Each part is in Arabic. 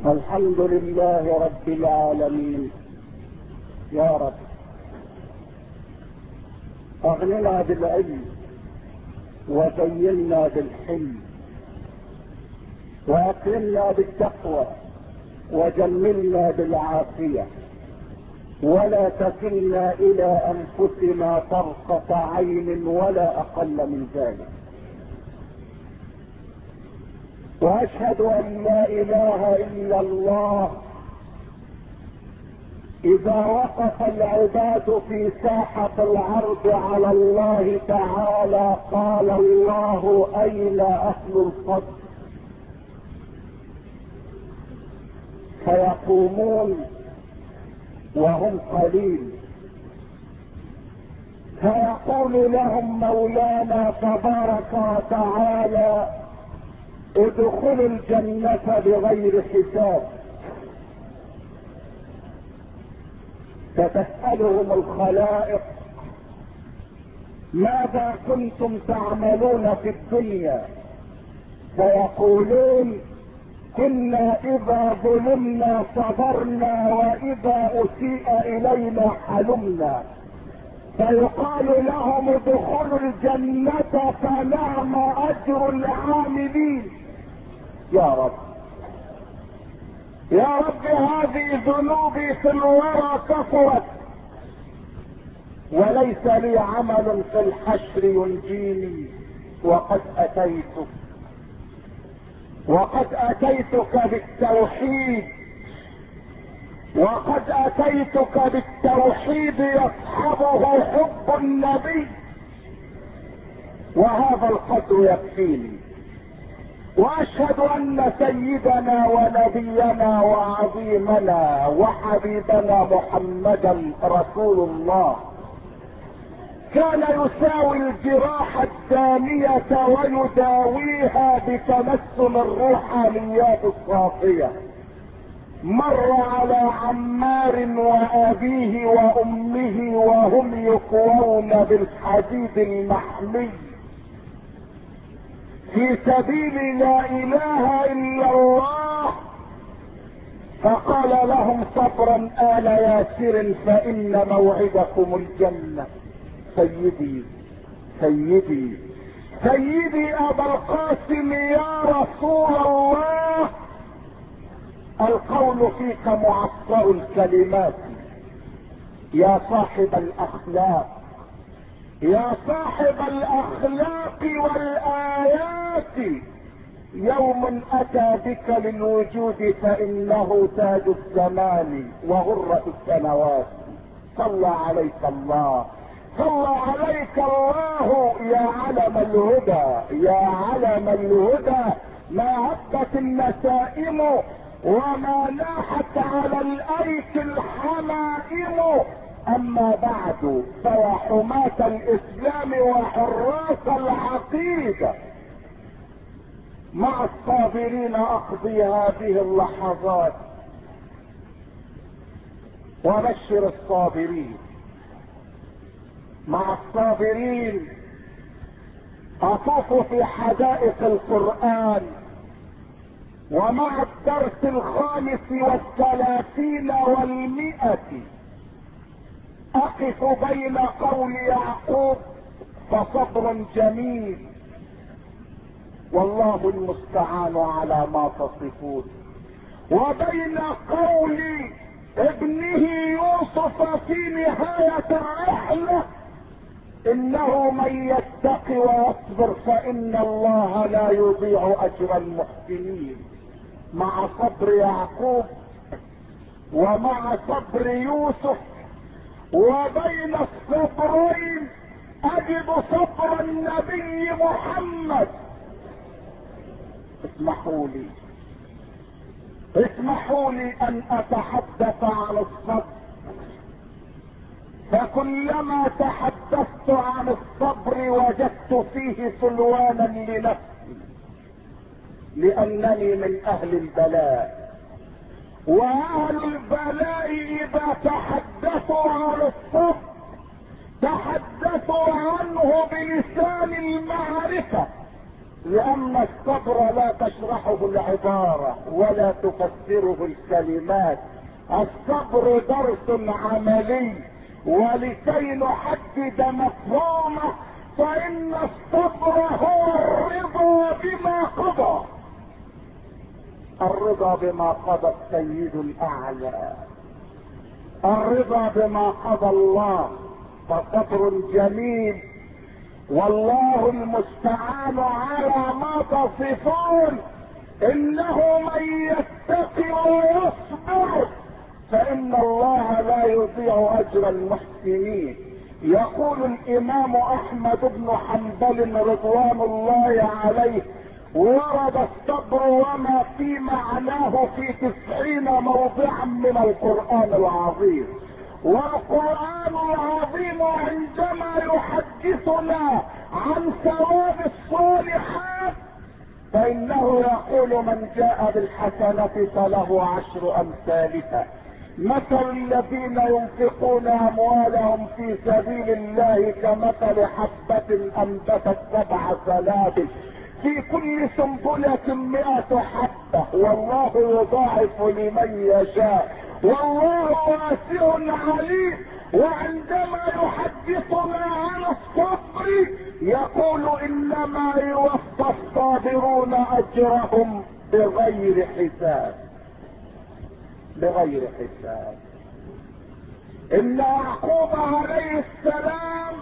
الحمد لله رب العالمين. يا رب اغننا بالعلم وزينا بالحلم واكرمنا بالتقوى وجملنا بالعافية، ولا تكلنا الى انفسنا طرفة عين ولا اقل من ذلك. واشهد ان لا اله الا الله. اذا وقف العباد في ساحة العرض على الله تعالى قال الله: اين اهل الفضل؟ فيقومون وهم قليل، فيقول لهم مولانا تبارك وتعالى: ادخلوا الجنة بغير حساب. فتسألهم الخلائق: ماذا كنتم تعملون في الدنيا؟ فيقولون: كنا اذا ظلمنا صبرنا واذا اسيء الينا حلمنا. فيقال لهم: ادخلوا الجنة فنعم اجر العاملين. يا رب يا رب، هذه ذنوبي في الورى كثرت، وليس لي عمل في الحشر ينجيني، وقد اتيتك بالتوحيد، وقد اتيتك بالتوحيد يصحبه حب النبي، وهذا القدر يكفيني. واشهد ان سيدنا ونبينا وعظيمنا وحبيبنا محمدا رسول الله كان يساوي الجراح الدامية ويداويها بتمسم الروحانيات الصافية. مر على عمار وابيه وامه وهم يكوون بالحديد المحمي في سبيل لا اله الا الله، فقال لهم: صبرا آل ياسر فان موعدكم الجنة. سيدي سيدي سيدي ابا القاسم يا رسول الله، القول فيك معصر الكلمات. يا صاحب الاخلاق، يا صاحب الاخلاق والايات، يوم اتى بك للوجود فانه تاج الزمان وغرة السنوات. صلى عليك الله، صلى عليك الله يا علم الهدى، يا علم الهدى. ما هبت النسائم وما ناحت على الايك الحمائم. اما بعد، فيا حماة الاسلام وحراس العقيدة، مع الصابرين اقضي هذه اللحظات وبشر الصابرين. مع الصابرين اطوف في حدائق القرآن، ومع الدرس 35 و100 اقف بين قول يعقوب: فصبر جميل والله المستعان على ما تصفون، وبين قول ابنه يوسف في نهاية الرحلة: انه من يتق ويصبر فان الله لا يضيع اجر المحسنين. مع صبر يعقوب ومع صبر يوسف، وبين الصبرين اجد صبر النبي محمد. اسمحوا لي ان اتحدث عن الصبر، فكلما تحدثت عن الصبر وجدت فيه سلوانا لنفسي، لانني من اهل البلاء، واهل البلاء اذا تحدثوا عن الصبر تحدثوا عنه بلسان المعرفة، لان الصبر لا تشرحه العبارة ولا تفسره الكلمات. الصبر درس عملي، ولكي نحدد مفهومه فان الصبر هو الرضا بما قضى. الرضا بما قضى السيد الاعلى، الرضا بما قضى الله، فصبر جميل. والله المستعان على ما تصفون. انه من يتقي ويصبر فان الله لا يضيع اجر المحسنين. يقول الامام احمد بن حنبل رضوان الله عليه: ورد الصبر وما في معناه في 90 موضعا من القرآن العظيم. والقرآن العظيم عندما يحدثنا عن ثواب الصالحات فإنه يقول: من جاء بالحسنة فله 10 أمثالها. مثل الذين ينفقون أموالهم في سبيل الله كمثل حبة أنبتت 7 سنابل في كل سنبلة 100 حبة، والله يضاعف لمن يشاء، والله واسع عليم. وعندما يحدثنا عن الصبر يقول: انما يوفى الصابرون اجرهم بغير حساب. بغير حساب. ان يعقوب عليه السلام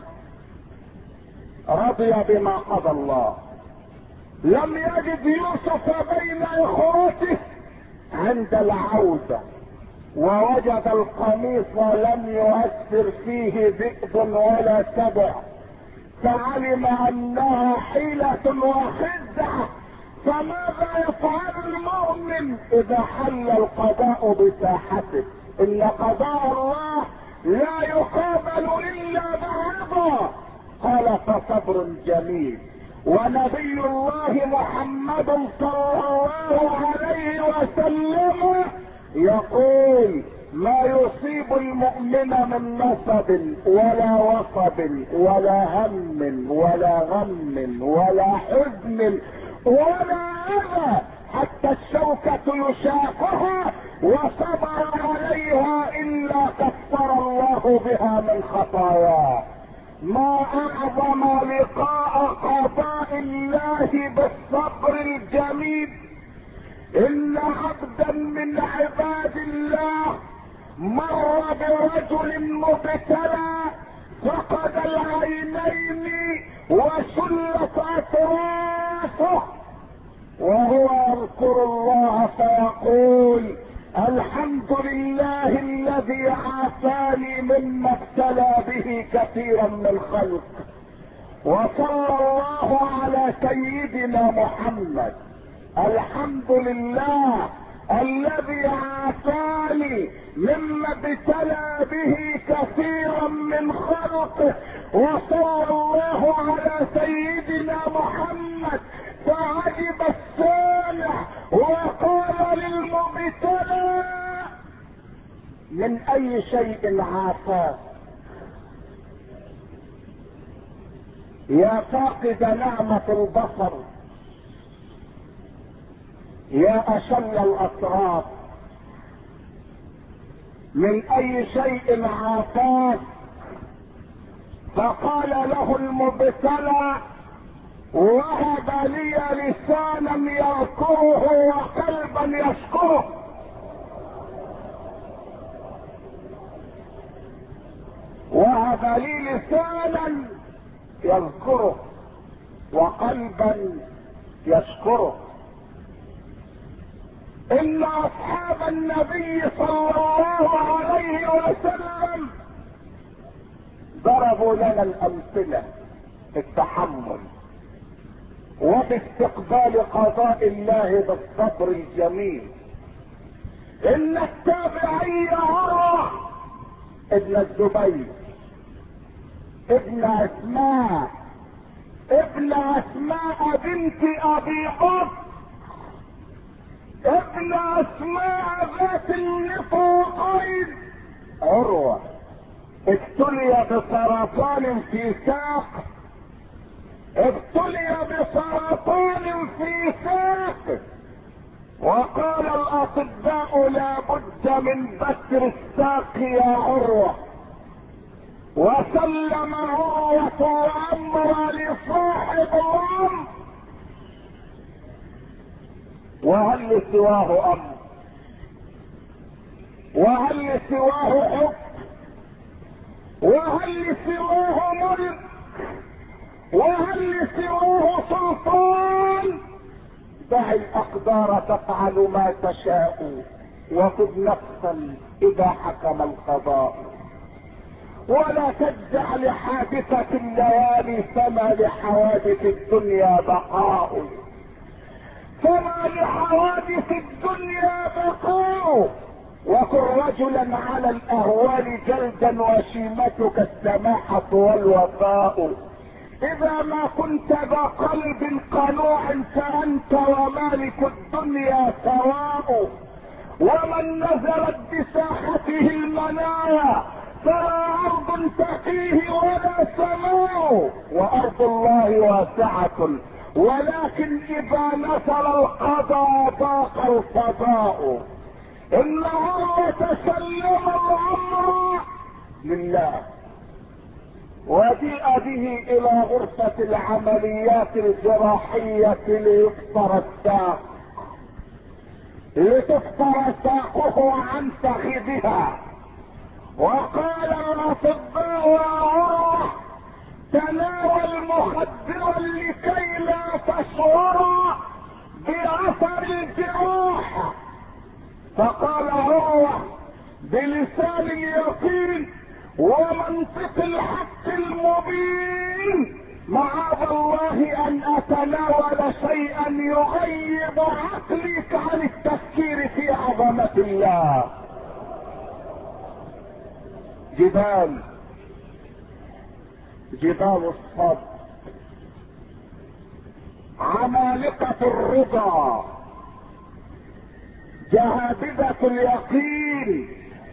رضي بما قضى الله. لم يجد يوسف بين اخوته عند العودة، ووجد القميص لم يؤثر فيه ذئب ولا سبع، فعلم انها حيلة وخدعة. فماذا يفعل المؤمن اذا حل القضاء بساحته؟ ان قضاء الله لا يقابل الا برضا. قال: فصبر جميل. ونبي الله محمد صلى الله عليه وسلم يقول: ما يصيب المؤمن من نصب ولا وصب ولا هم ولا غم ولا حزن ولا اذى حتى الشوكة يشاقها وصبر عليها الا كفر الله بها من خطاياه. ما اعظم لقاء قضاء الله بالصبر الجميل. ان عبدا من عباد الله مر برجل مبتلى فقد العينين وشلت اطرافه، وهو يذكر الله فيقول: الحمد لله الذي عافاني مما ابتلى به كثيرا من الخلق. وصلى الله على سيدنا محمد. الحمد لله الذي عافاني مما ابتلى به كثيرا من خلقه. وصلى الله على سيدنا محمد. فعجب السامع وقال للمبتلى: من اي شيء عافاك يا فاقد نعمة البصر، يا اشل الاطراف؟ من اي شيء عافاك؟ فقال له المبتلى: وهب لي لسانا يذكره وقلبا يشكره. وهب لي لسانا يذكره وقلبا يشكره. ان اصحاب النبي صلى الله عليه وسلم ضربوا لنا الامثلة في التحمل وباستقبال قضاء الله بالصبر الجميل. ان التابعي عروة ابن الزبير ابن اسماء بنت ابي قرط ابن اسماء ذات النطاقين، عروة ابتلي بسرطان في ساق، ابتلي بسرطان في ساقه، وقال الاطباء لا بد من بتر الساق يا عروة، وسلم عروة الامر لصاحب الامر. وهل سواه امر؟ وهل سواه حكم؟ وهل سواه ملك؟ وهل سواه سلطان؟ دع الاقدار تفعل ما تشاء، وخذ نفسا اذا حكم القضاء، ولا تجزع لحادثة الليالي، فما لحوادث الدنيا بقاء، فما لحوادث الدنيا بقاء. وكن رجلا على الاهوال جلدا، وشيمتك السماحة والوفاء. اذا ما كنت ذا قلب قنوع فانت ومالك الدنيا سواء، ومن نزلت بساحته المنايا فلا ارض تقيه ولا سماء. وارض الله واسعة، ولكن اذا نزل القضاء ضاق الفضاء. ان عروة سلم الامر لله، وجيء به الى غرفة العمليات الجراحية ليفطر الساق، لتفطر ساقه عن فخذها. وقال الاطباء يا عروة تناول مخدرا لكي لا تشعر باثر الجراح. فقال عروة بلسان اليقين ومنطق الحق المبين معاذ الله ان اتناول شيئا يغيب عقلك عن التفكير في عظمة الله. جبال الصبر، عمالقة الرضا، جهابذة اليقين،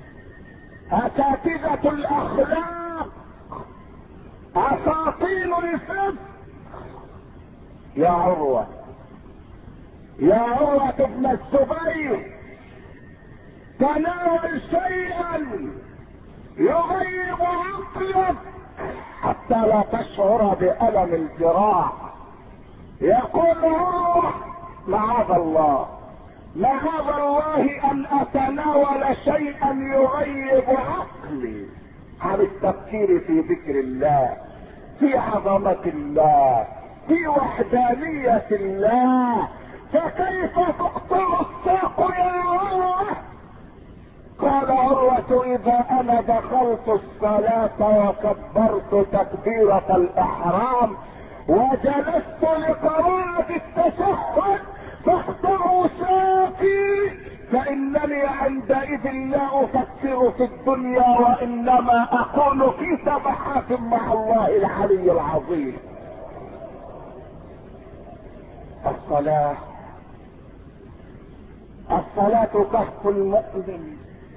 اساتذة الاخلاق، اساطين الفقه. يا عروة، يا عروة ابن الزبير، تناول شيئا يغيب عقلك حتى لا تشعر بألم الجراح. يقول عروة معاذ الله، معاذ الله ان اتناول شيئا يغيب عقلي عن التفكير في ذكر الله، في عظمة الله، في وحدانية الله. فكيف تقطع الساق يا عروة؟ قال عروة اذا انا دخلت الصلاة وكبرت تكبيرة الاحرام وجلست لقراءة التشهد فاقطعوا ساقي، فانني عندئذ لا افكر في الدنيا وانما اكون في سبحات مع الله العلي العظيم. الصلاة كهف المؤمن.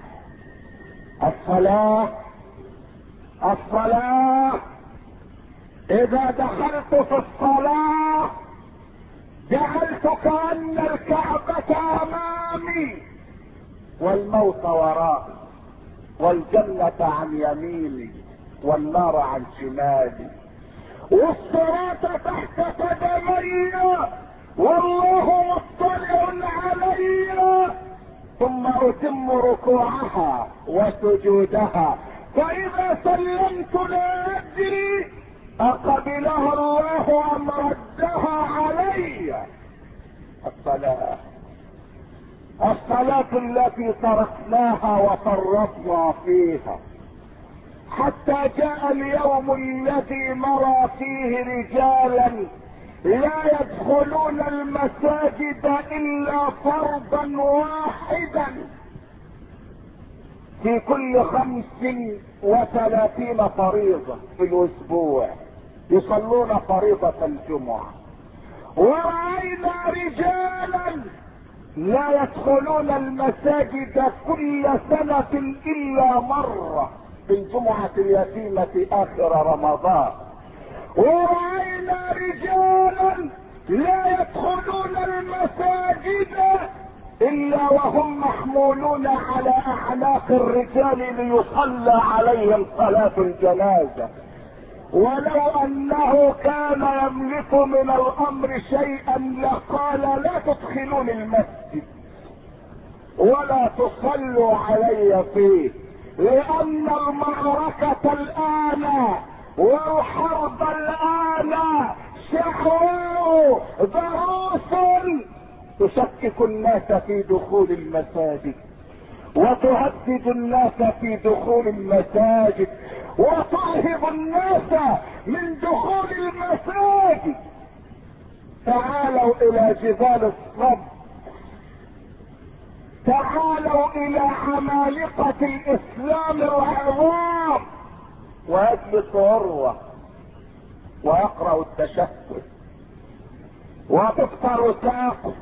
الصلاة اذا دخلت في الصلاة جعلت كأن الكعبة امامي والموت ورائي والجنة عن يميني والنار عن شمالي والصراط تحت قدمي والله مطلع علي، ثم اتم ركوعها وسجودها، فاذا سلمت لا ادري اقبلها الله ام ردها علي. الصلاة التي تركناها وفرطنا فيها حتى جاء اليوم الذي نرى فيه رجالا لا يدخلون المساجد الا فرضا واحدا في كل 35 فريضة في الاسبوع يصلون فريضة الجمعة، ورأينا رجالا لا يدخلون المساجد كل سنة الا مرة في الجمعة اليتيمة اخر رمضان، ورأينا رجالا لا يدخلون المساجد الا وهم محمولون على اعناق الرجال ليصلى عليهم صلاة الجنازة. ولو انه كان يملك من الامر شيئا لقال لا تدخلون المسجد ولا تصلوا علي فيه، لان المعركة الان والحرب الان شعواء ضروس تشكك الناس في دخول المساجد وتهدد الناس في دخول المساجد وترهب الناس من دخول المساجد. تعالوا الى جبال الصبر، تعالوا الى عمالقة الاسلام العظام، ويجلس عروة ويقرأ التشهد وتفطر ساقه،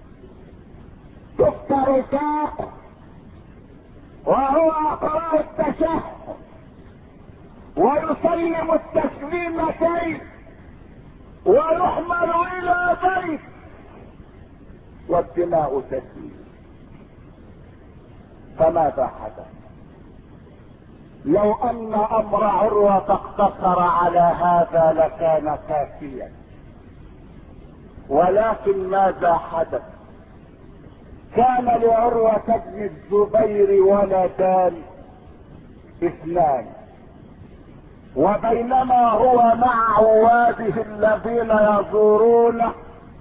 تفطر ساقه وهو يقرأ التشهد ويسلم التسليمتين ويحمل الى بيت والدماء تسيل. فماذا حدث؟ لو ان امر عروة اقتصر على هذا لكان كافيا، ولكن ماذا حدث؟ كان لعروة بن الزبير ولدان اثنان، وبينما هو مع عواده الذين يزورونه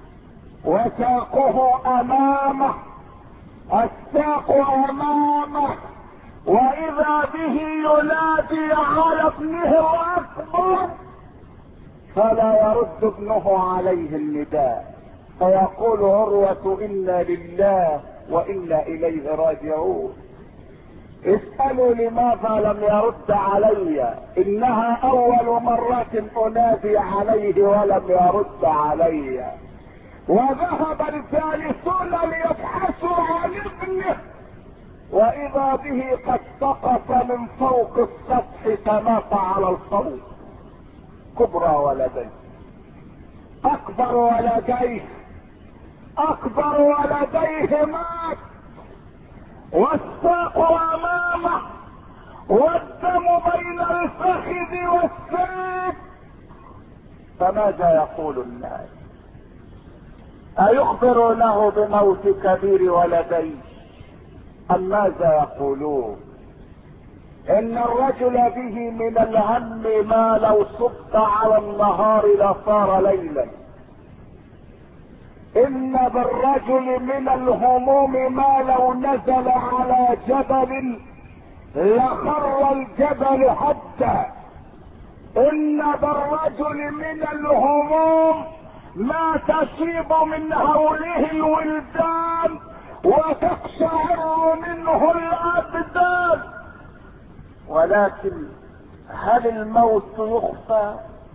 وساقه امامه، الساق امامه، واذا به ينادي على ابنه الاكبر فلا يرد ابنه عليه النداء، فيقول عروة انا لله وانا اليه راجعون. اسألوا لماذا لم يرد علي، انها اول مرة انادي عليه ولم يرد علي. وذهب الجالسون ليبحثوا عن ابنه واذا به قد سقط من فوق السطح فمات على الفوق. كبرى ولديه، اكبر ولديه، اكبر ولديه مات، والساق امامه والدم بين الفخذ والسيف. فماذا يقول الناس؟ ايخبرونه بموت كبير ولديه ام ماذا يقولون؟ ان الرجل به من الهم ما لو صب على النهار لصار ليلا، ان بالرجل من الهموم ما لو نزل على جبل لخر الجبل حتى، ان بالرجل من الهموم ما تصيب من هوله الولدان وتقشعر منه الابدان. ولكن هل الموت يخفى؟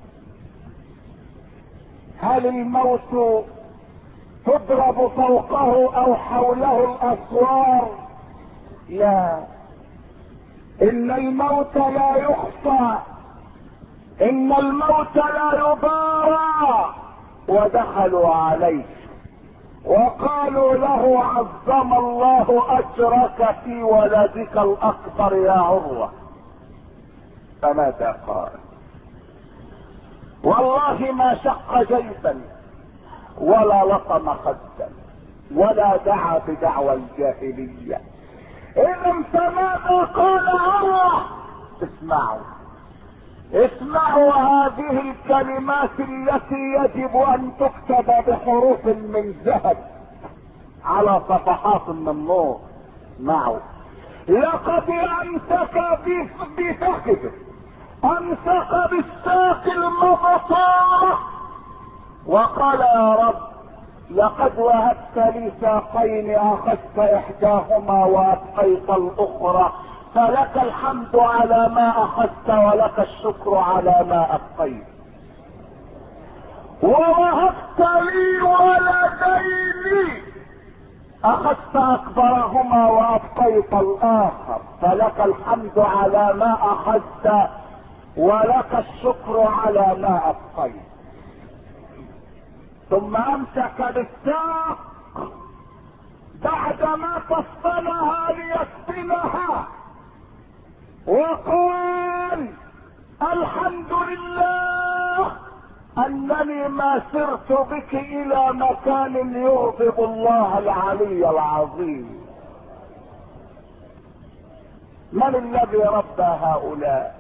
هل الموت تضرب فوقه او حوله الاسوار؟ لا، ان الموت لا يخفى، ان الموت لا يبارى. ودخلوا عليه وقالوا له عظم الله اجرك في ولدك الاكبر يا عروة. فماذا قال؟ والله ما شق جيبا ولا لطم خدا ولا دعا بدعوى الجاهلية. اذا فماذا قال عروة؟ اسمعوا، اسمعوا هذه الكلمات التي يجب ان تكتب بحروف من ذهب على صفحات من نور. اسمعوا: لقد امسك بفخذه، امسك بالساق المبطارة وقال يا رب لقد وهبت لي ساقين اخذت احداهما وابقيت الاخرى، فلك الحمد على ما اخذت ولك الشكر على ما ابقيت. ووهبت لي ولدين اخذت اكبرهما وابقيت الاخر، فلك الحمد على ما اخذت ولك الشكر على ما ابقيت. ثم امسك بالساق بعدما فصلها ليسفلها وقال الحمد لله انني ما سرت بك الى مكان يغضب الله العلي العظيم. من الذي ربى هؤلاء؟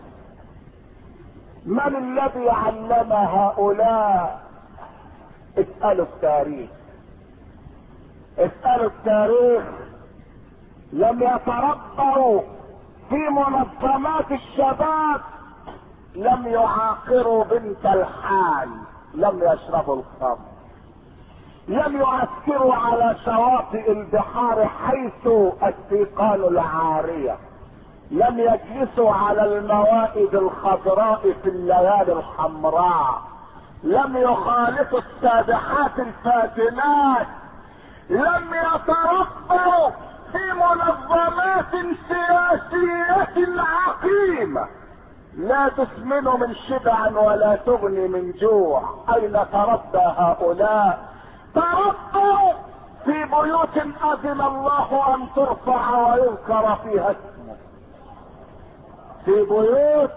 من الذي علم هؤلاء؟ اسألوا التاريخ، اسألوا التاريخ. لم يتربوا في منظمات الشباب، لم يعاقروا بنت الحال، لم يشربوا الخمر، لم يؤثروا على شواطئ البحار حيث السيقان العارية، لم يجلسوا على الموائد الخضراء في الليالي الحمراء، لم يخالطوا السابحات الفاتنات، لم يتربوا في منظمات سياسية عقيمة لا تسمن من شبع ولا تغني من جوع. اين تربى هؤلاء؟ تربوا في بيوت اذن الله ان ترفع ويذكر فيها اسمه، في بيوت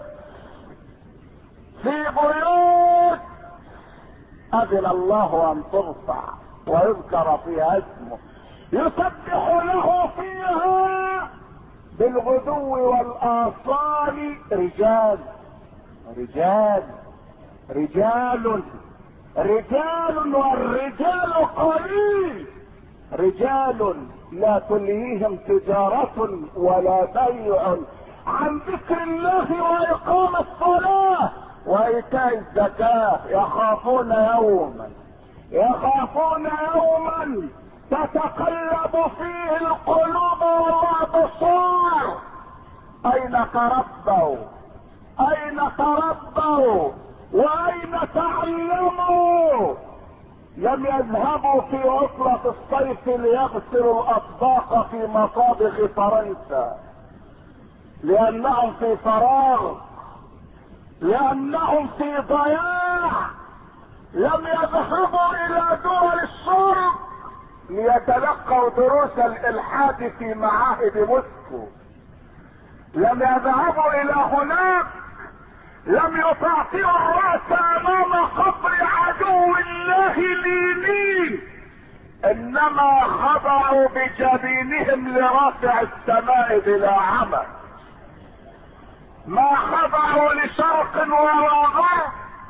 اذن الله ان ترفع ويذكر فيها اسمه، يسبح له فيها بالغدو والاصال رجال رجال رجال رجال، والرجال قليل، رجال لا تلهيهم تجارة ولا بيع عن ذكر الله وإقام الصلاة وإيتاء الزكاة، يخافون يوما تتقلب فيه القلوب والابصار. اين تربوا واين تعلموا؟ لم يذهبوا في عطلة الصيف ليغسلوا الاطباق في مطابخ فرنسا لانهم في فراغ، لانهم في ضياع. لم يذهبوا الى دول الشرق ليتلقوا دروس الالحاد في معاهد موسكو، لم يذهبوا الى هناك، لم يطاطئوا الراس امام قبر عدو الله لينين، انما خضعوا بجبينهم لرافع السماء بلا عمى. ما خضعوا لشرق ولا غرب،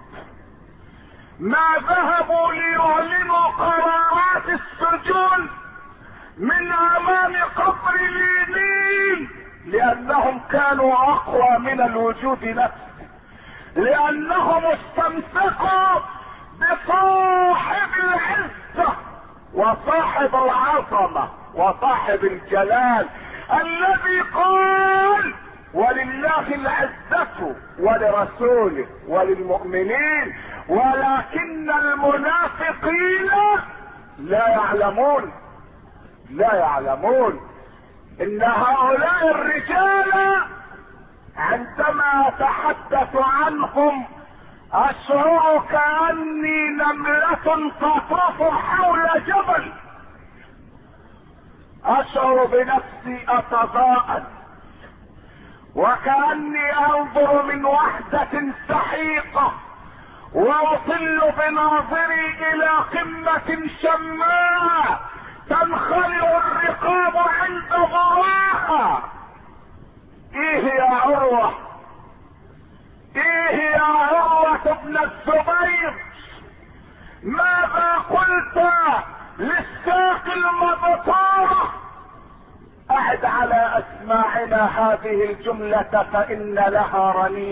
ما ذهبوا ليعلنوا قرارات السجون من امام قبر لينين، لانهم كانوا اقوى من الوجود نفسه، لانهم استمسكوا بصاحب العزة وصاحب العظمة وصاحب الجلال الذي قال ولله العزة ولرسوله وللمؤمنين ولكن المنافقين لا يعلمون. ان هؤلاء الرجال عندما اتحدث عنهم اشعر كأني نملة تطوف حول جبل، اشعر بنفسي اتضاءل وكأني انظر من وحدة سحيقة واطل بناظري الى قمة شماء تنخلع الرقاب عند ضراها. ايه يا عروة ابن الزبير، ماذا قلت للساق المبتورة؟ اعد على اسماعنا هذه الجملة فان لها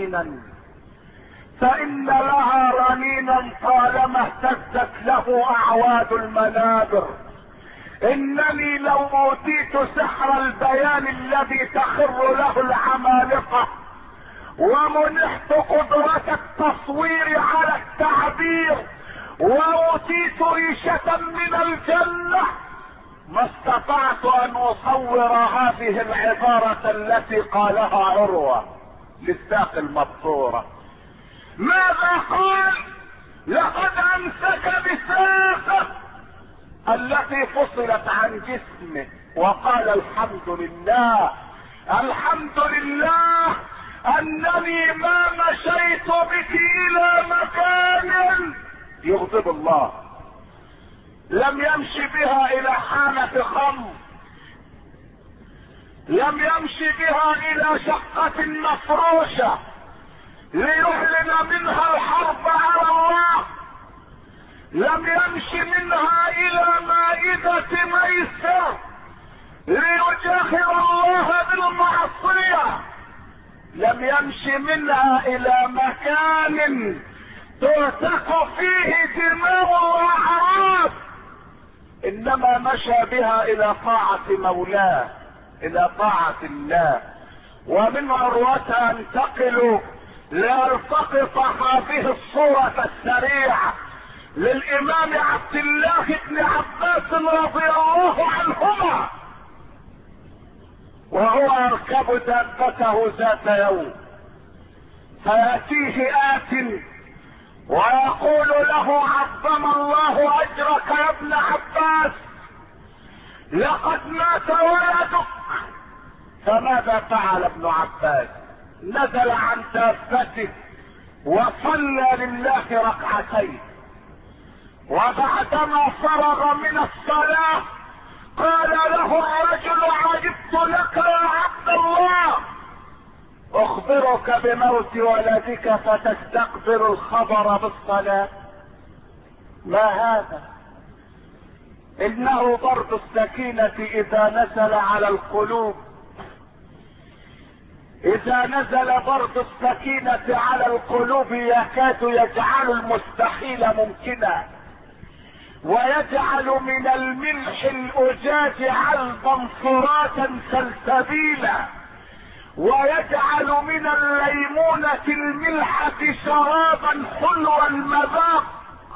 رنينا طالما اهتزت له اعواد المنابر. انني لو اوتيت سحر البيان الذي تخر له العمالقة ومنحت قدرة التصوير على التعبير واوتيت ريشة من الجنة ما استطعت ان اصور هذه العبارة التي قالها عروة. للساق المبتورة. ماذا قال؟ لقد امسك بساقه التي فصلت عن جسمه وقال الحمد لله، الحمد لله انني ما مشيت بك الى مكان يغضب الله. لم يمشي بها الى حانة خمر، لم يمشي بها الى شقة مفروشة ليعلن منها الحرب على الله، لم يمشي منها الى مائدة ميسر ليجاهر الله بالمعصية، لم يمشي منها الى مكان ترتق فيه دماء واعراض، انما مشى بها الى طاعة مولاه، الى طاعة الله. ومن عروتها انتقل لالتقط هذه الصورة السريعة للامام عبد الله بن عباس رضي الله عنهما وهو يركب دابته ذات يوم، فياتيه آت ويقول له عظم الله اجرك يا ابن عباس، لقد مات ولدك. فماذا فعل ابن عباس؟ نزل عن دابته وصلى لله ركعتين، وبعدما فرغ من الصلاة قال له الرجل عجبت لك يا عبد الله، اخبرك بموت ولدك فتستقبل الخبر بالصلاة؟ ما هذا؟ انه ضرب السكينة اذا نزل على القلوب، اذا نزل ضرب السكينة على القلوب يكاد يجعل المستحيل ممكنا، ويجعل من الملح الاجاج علبا فراتا سلسبيلا، ويجعل من الليمونة الملحة شرابا حلو المذاق.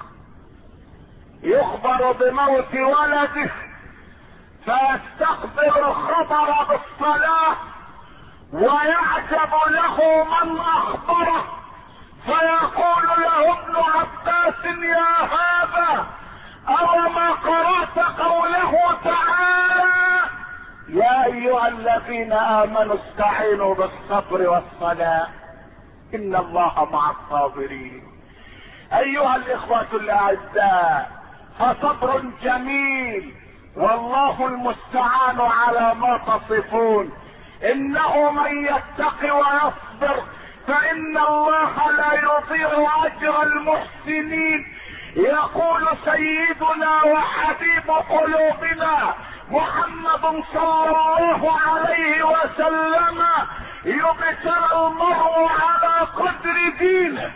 يخبر بموت ولده فيستقبل الخبر بالصلاة، ويعجب له من اخبره فيقول له ابن عباس يا هذا أوما قرأت قوله تعالى يا ايها الذين امنوا استعينوا بالصبر والصلاة ان الله مع الصابرين. ايها الاخوة الاعزاء، فصبر جميل والله المستعان على ما تصفون. انه من يتق ويصبر فان الله لا يضيع اجر المحسنين. يقول سيدنا وحبيب قلوبنا محمد صلى الله عليه وسلم يبتلى المرء على قدر دينه،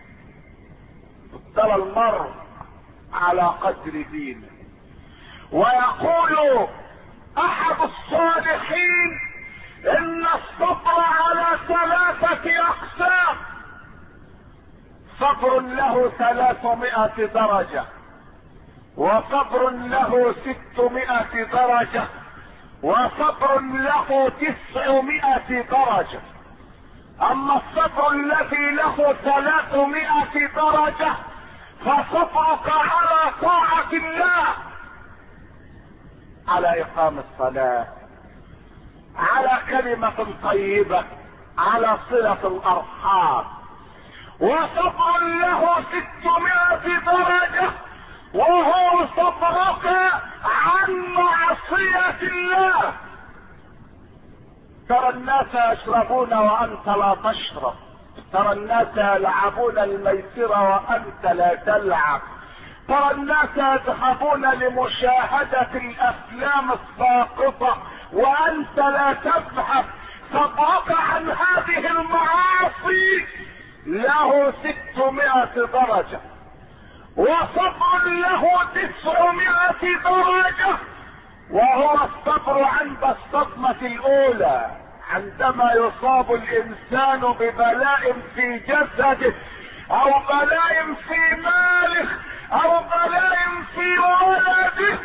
يبتلى المرء على قدر دينه. ويقول احد الصالحين ان الصبر على 3 اقسام: صبر له 300 درجة، وصبر له 600 درجة، وصبر له 900 درجة. اما الصبر الذي له 300 درجة فصبرك على طاعة الله، على اقام الصلاة، على كلمة طيبة، على صلة الارحام. وصبر له 600 درجة وهو صبرك عن معصية الله. ترى الناس يشربون وانت لا تشرب، ترى الناس يلعبون الميسر وانت لا تلعب، ترى الناس يذهبون لمشاهدة الافلام الساقطة وانت لا تذهب. صبرك عن هذه المعاصي له 600 درجة، وصبر له 900 درجة، وهو الصبر عند الصدمة الاولى، عندما يصاب الانسان ببلاء في جسده او بلاء في ماله او بلاء في ولده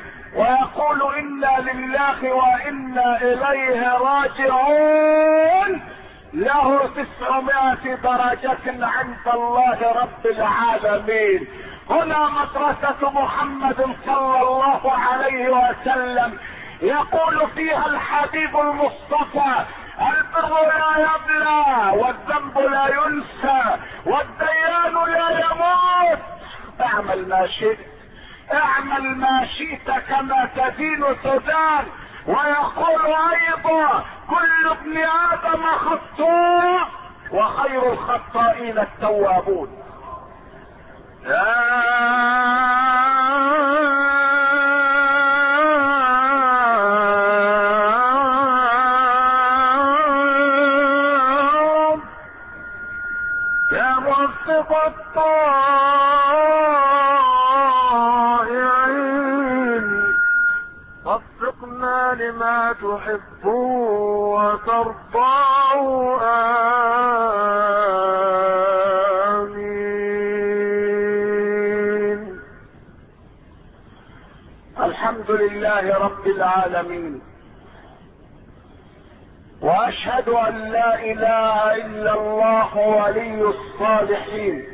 ويقول انا لله وانا اليه راجعون، له 900 درجة عند الله رب العالمين. هنا مدرسة محمد صلى الله عليه وسلم يقول فيها الحبيب المصطفى: البر لا يبلى، والذنب لا ينسى، والديان لا يموت. اعمل ما شئت، اعمل ما شئت كما تدين تدان. ويقول ايضا: كل ابن ادم خطاء وخير الخطائين التوابون. يا موفق الطائعين وفقنا لما تحب وترضى. آمين. الحمد لله رب العالمين، واشهد ان لا اله الا الله ولي الصالحين،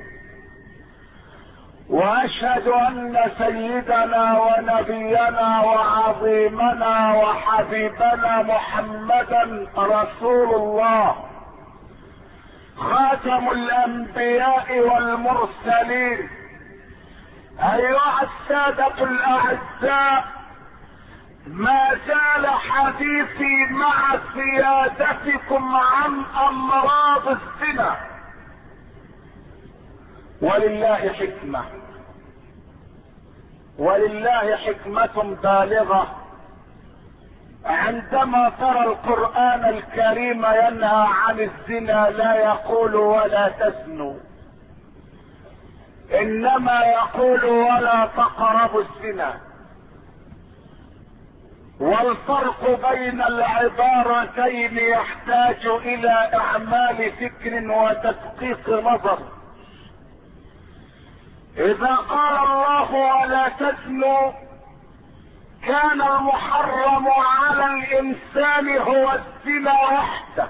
واشهد ان سيدنا ونبينا وعظيمنا وحبيبنا محمدا رسول الله، خاتم الانبياء والمرسلين. ايها السادة الاعزاء، ما زال حديثي مع سيادتكم عن امراض الزنا، ولله حكمة، ولله حكمة بالغة عندما ترى القرآن الكريم ينهى عن الزنا، لا يقول ولا تزنوا، انما يقول ولا تقربوا الزنا. والفرق بين العبارتين يحتاج الى اعمال فكر وتدقيق نظر. اذا قال الله ولا تزنوا، كان المحرم على الانسان هو الزنا وحده،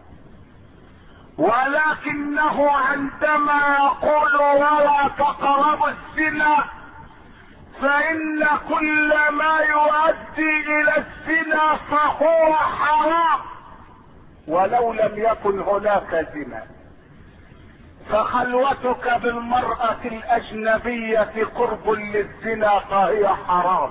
ولكنه عندما يقول ولا تقربوا الزنا، فإن كل ما يؤدي إلى الزنا فهو حرام ولو لم يكن هناك زنا. فخلوتك بالمرأة الأجنبية قرب للزنا فهي حرام،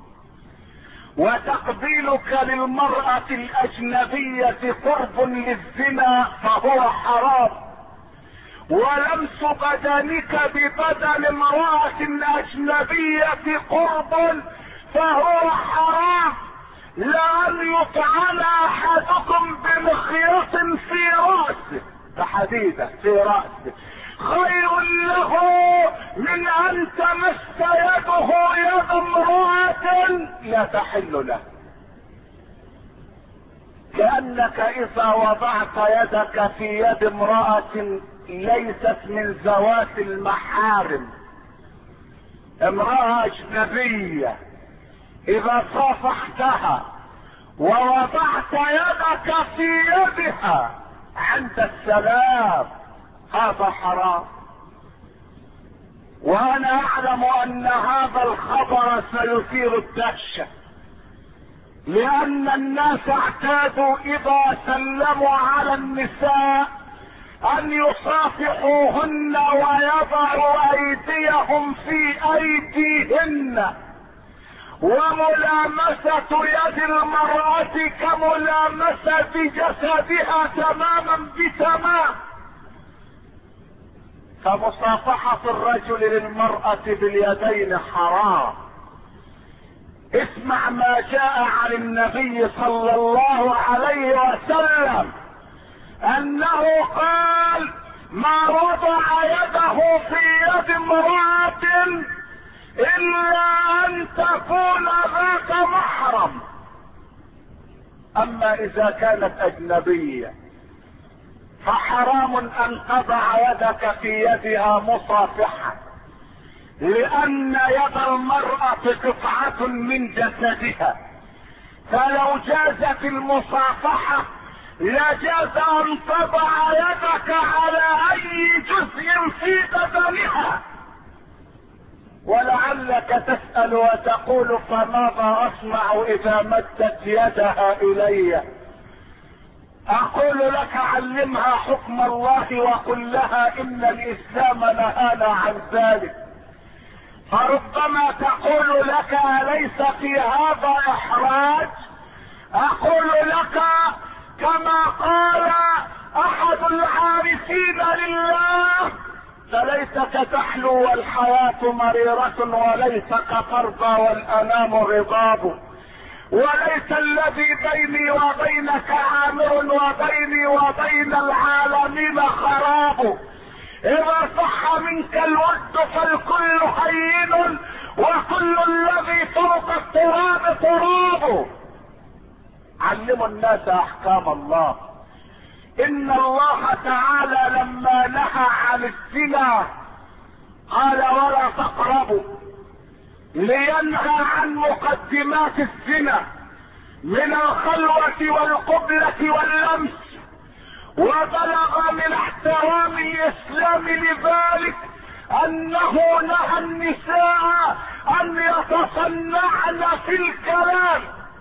وتقبيلك للمرأة الأجنبية قرب للزنا فهو حرام، ولمس بدنك ببدن امرأة أجنبية قرب فهو حرام، لأن يطعن أحدكم بمخيط في رأسه، بحديدة في رأسه، خير له من أن تمس يده يد امرأة لا تحل له. كأنك إذا وضعت يدك في يد امرأة ليست من ذوات المحارم، امرأة أجنبية، إذا صافحتها ووضعت يدك في يدها عند السلام هذا حرام. وأنا أعلم أن هذا الخبر سيثير الدهشة، لأن الناس اعتادوا إذا سلموا على النساء أن يصافحوهن ويضعوا أيديهم في أيديهن، وملامسة يد المرأة كملامسة جسدها تماما بتمام. فمصافحة الرجل للمرأة باليدين حرام. اسمع ما جاء عن النبي صلى الله عليه وسلم انه قال: ما وضع يده في يد امرأة الا ان تكون ذات محرم. اما اذا كانت اجنبية فحرام ان تضع يدك في يدها مصافحة، لان يد المرأة قطعة من جسدها، فلو جازت المصافحة لجاز ان تضع يدك على اي جزء في بدنها. ولعلك تسأل وتقول فماذا اصنع اذا مدت يدها الي؟ اقول لك علمها حكم الله وقل لها ان الاسلام نهانا عن ذلك. فربما تقول لك اليس في هذا احراج؟ اقول لك كما قال احد العارفين لله: فليتك تحلو والحياة مريرة، وليتك ترضى والانام غضاب، وليس الذي بيني وبينك عامر وبيني وبين العالمين خراب. اذا صح منك الود فالكل هين، وكل الذي فوق التراب تراب. علموا الناس احكام الله. ان الله تعالى لما نهى عن الزنا قال: ولا تقربوا، لينهى عن مقدمات الزنا من الخلوة والقبلة واللمس. وبلغ من احترام الاسلام لذلك انه نهى النساء ان يتصنعن في الكلام،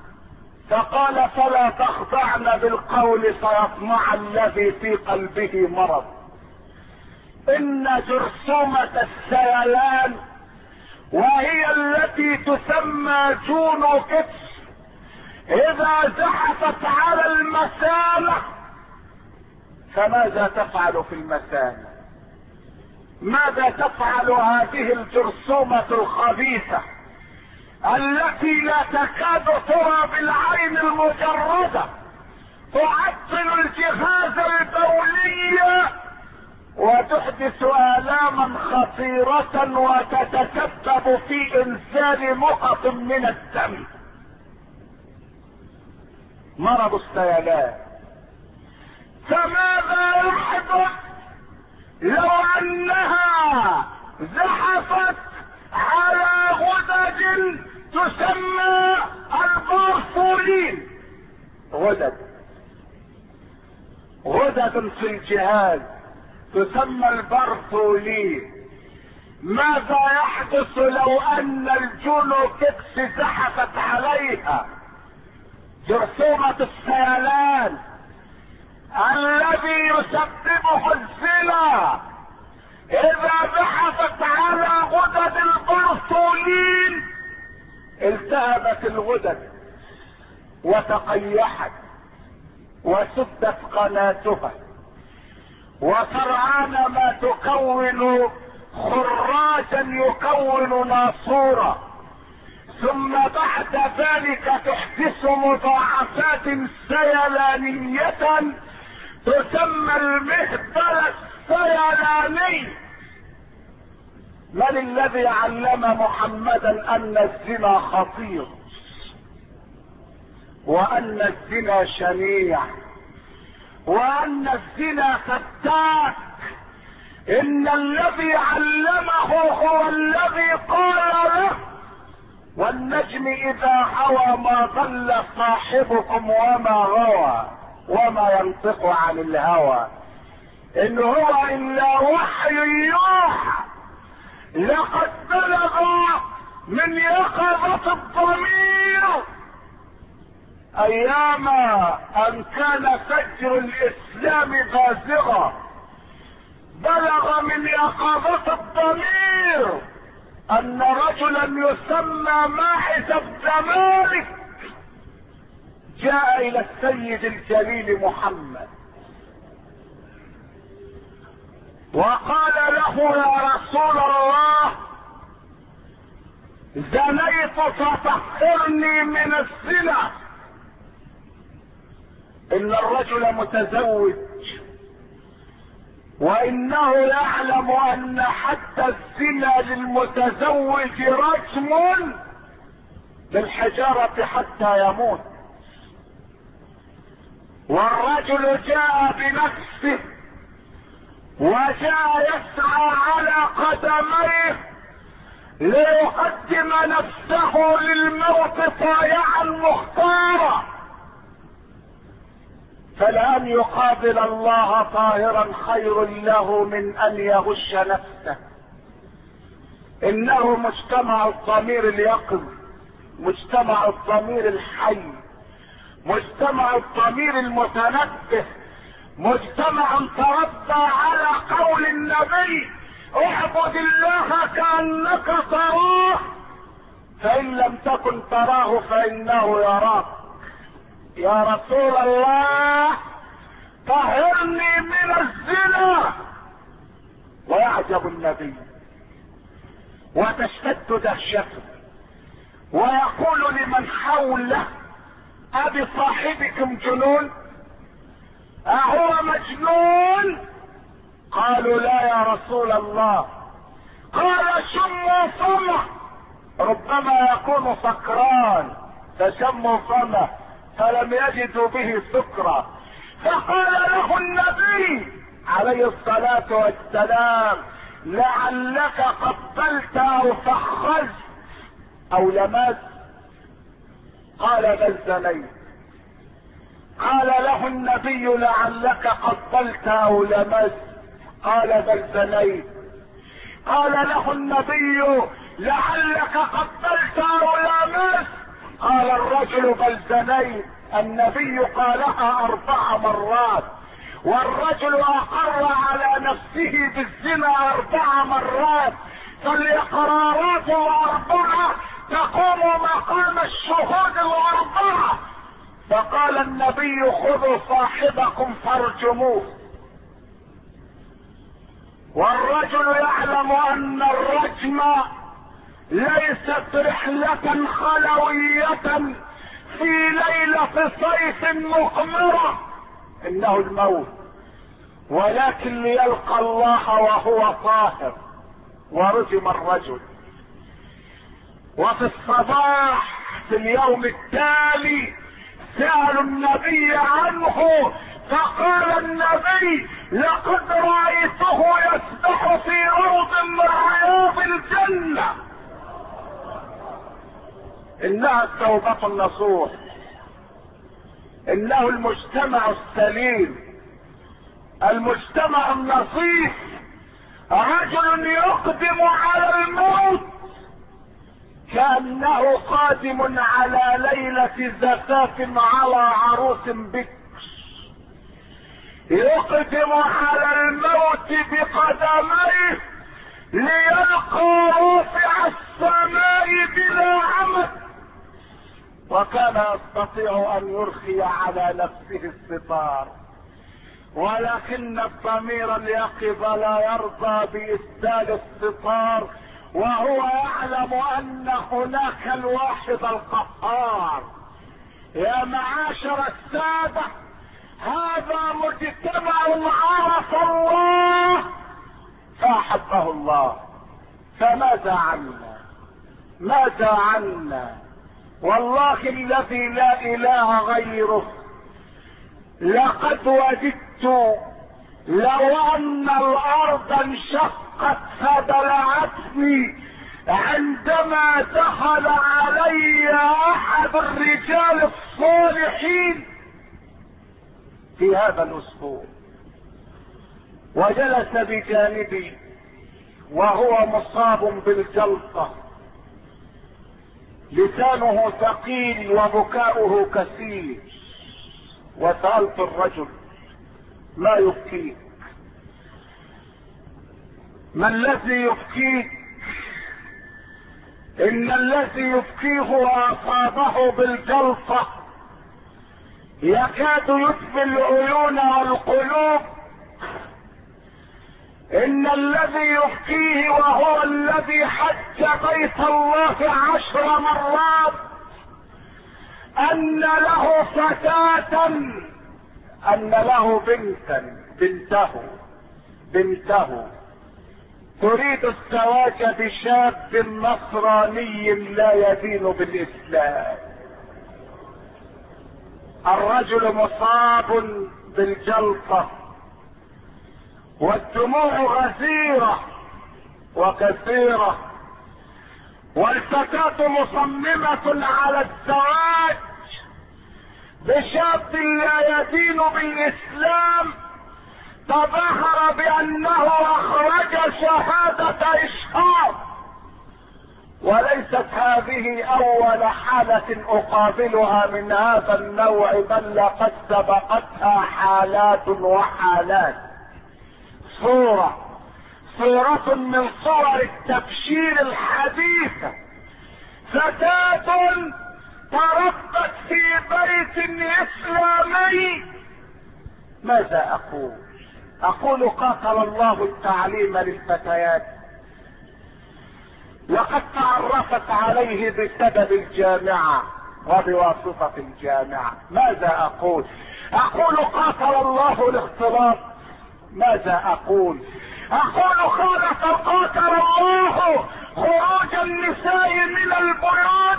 فقال: فلا تخضعن بالقول فيطمع الذي في قلبه مرض. ان جرثومة السيلان، وهي التي تسمى جونو كيتس، اذا زحفت على المثانة فماذا تفعل في المثانة؟ ماذا تفعل هذه الجرثومة الخبيثة التي لا تكاد ترى بالعين المجردة؟ تعطل الجهاز البولي وتحدث آلاما خطيرة وتتسبب في انزال نقط من الدم. مرض السيلان. فماذا يحدث لو انها زحفت على غدد تسمى البارفولين؟ غدد في الجهاز تسمى البارفولين. ماذا يحدث لو ان الجونوكيكس زحفت عليها جرثومة السيلان الذي يسببه الزنا؟ اذا زحفت على غدد البارفولين التهبت الغدد وتقيحت وسدت قناتها، وسرعان ما تكون خراجا يكون ناصورا، ثم بعد ذلك تحدث مضاعفات سيلانية تسمى المهبل السيلاني. من الذي علم محمدا ان الزنا خطير وان الزنا شنيع وان الزنا فتاك؟ ان الذي علمه هو الذي قال له: والنجم اذا هوى ما ضل صاحبكم وما غوى وما ينطق عن الهوى ان هو الا وحي يوحى. لقد بلغ من يقظة الضمير ايام ان كان فجر الاسلام بازغا. بلغ من يقظة الضمير ان رجلا يسمى ماحز الزمالك جاء الى السيد الجليل محمد وقال له: يا رسول الله، زنيت فطهرني من الزنا. ان الرجل متزوج وانه يعلم ان حتى الزنا للمتزوج رجم بالحجارة حتى يموت. والرجل جاء بنفسه وجاء يسعى على قدميه ليقدم نفسه للموت طائعا مختارا. فلأن يقابل الله طاهرا خير له من أن يغش نفسه. إنه مجتمع الضمير اليقظ، مجتمع الضمير الحي، مجتمع الضمير المتنبه، مجتمع تربى على قول النبي: اعبد الله كأنك تراه، فإن لم تكن تراه فإنه يراك. يا رسول الله طهرني من الزنا. ويعجب النبي وتشتد دهشته ويقول لمن حوله: أبي صاحبكم جنون؟ أهو مجنون؟ قالوا: لا يا رسول الله. قال: شموا فمه، ربما يكون سكران، فشموا فمه فلم يجدوا به سكرا. فقال له النبي عليه الصلاة والسلام: لعلك قبلت او فخذت او لمست. قال: بل زنيت. قال له النبي: لعلك قبلت او لمست. قال: بل زنيت. قال له النبي: لعلك قبلت او لمست. قال الرجل: بل زنيت. النبي قالها 4 مرات، والرجل اقر على نفسه بالزنا 4 مرات، فالاقرارات 4 تقوم مقام الشهود 4. فقال النبي: خذوا صاحبكم فارجموه. والرجل يعلم ان الرجم ليست رحلة خلوية في ليلة صيف مقمرة، انه الموت، ولكن ليلقى الله وهو طاهر. ورجم الرجل. وفي الصباح في اليوم التالي سألوا النبي عنه، فقال النبي: لقد رأيته يسبح في روض من رياض الجنة. انها التوبة النصوح، انه المجتمع السليم، المجتمع النصيف. رجل يقدم على الموت كأنه قادم على ليلة زفاف على عروس بكر، يقدم على الموت بقدميه ليلقى رافع السماء بلا عمد. وكان يستطيع ان يرخي على نفسه الستار، ولكن الضمير اليقظ لا يرضى بإسدال الستار، وهو يعلم ان هناك الواحد القهار. يا معاشر السادة، هذا مجتمع عرف الله فاحبه الله. فماذا عنا؟ ماذا عنا؟ والله الذي لا اله غيره، لقد وددت لو ان الارض انشقت فبلعتني عندما دخل علي احد الرجال الصالحين في هذا الاسبوع وجلس بجانبي وهو مصاب بالجلطة، لسانه ثقيل وبكاؤه كثير. وسألت الرجل: ما يبكيك؟ ما الذي يبكيك؟ ان الذي يبكيه واصابه بالجلطة يكاد يطفي العيون والقلوب. ان الذي يبكيه وهو الذي حج بيت الله 10 مرات ان له فتاة، ان له بنته تريد الزواج بشاب نصراني لا يدين بالاسلام. الرجل مصاب بالجلطة والدموع غزيرة وكثيرة، والفتاة مصممة على الزواج، بشاب لا يدين بالاسلام تظاهر بانه اخرج شهادة اشهار، وليست هذه اول حالة اقابلها من هذا النوع، بل لقد سبقتها حالات وحالات. صورة من صور التبشير الحديثة، فتاة تربت في بيت اسلامي. ماذا اقول قاتل الله التعليم للفتيات، لقد تعرفت عليه بسبب الجامعة وبواسطة الجامعة. ماذا اقول قاتل الله الاختلاط. ماذا اقول قاتل الله خروج النساء من البيوت.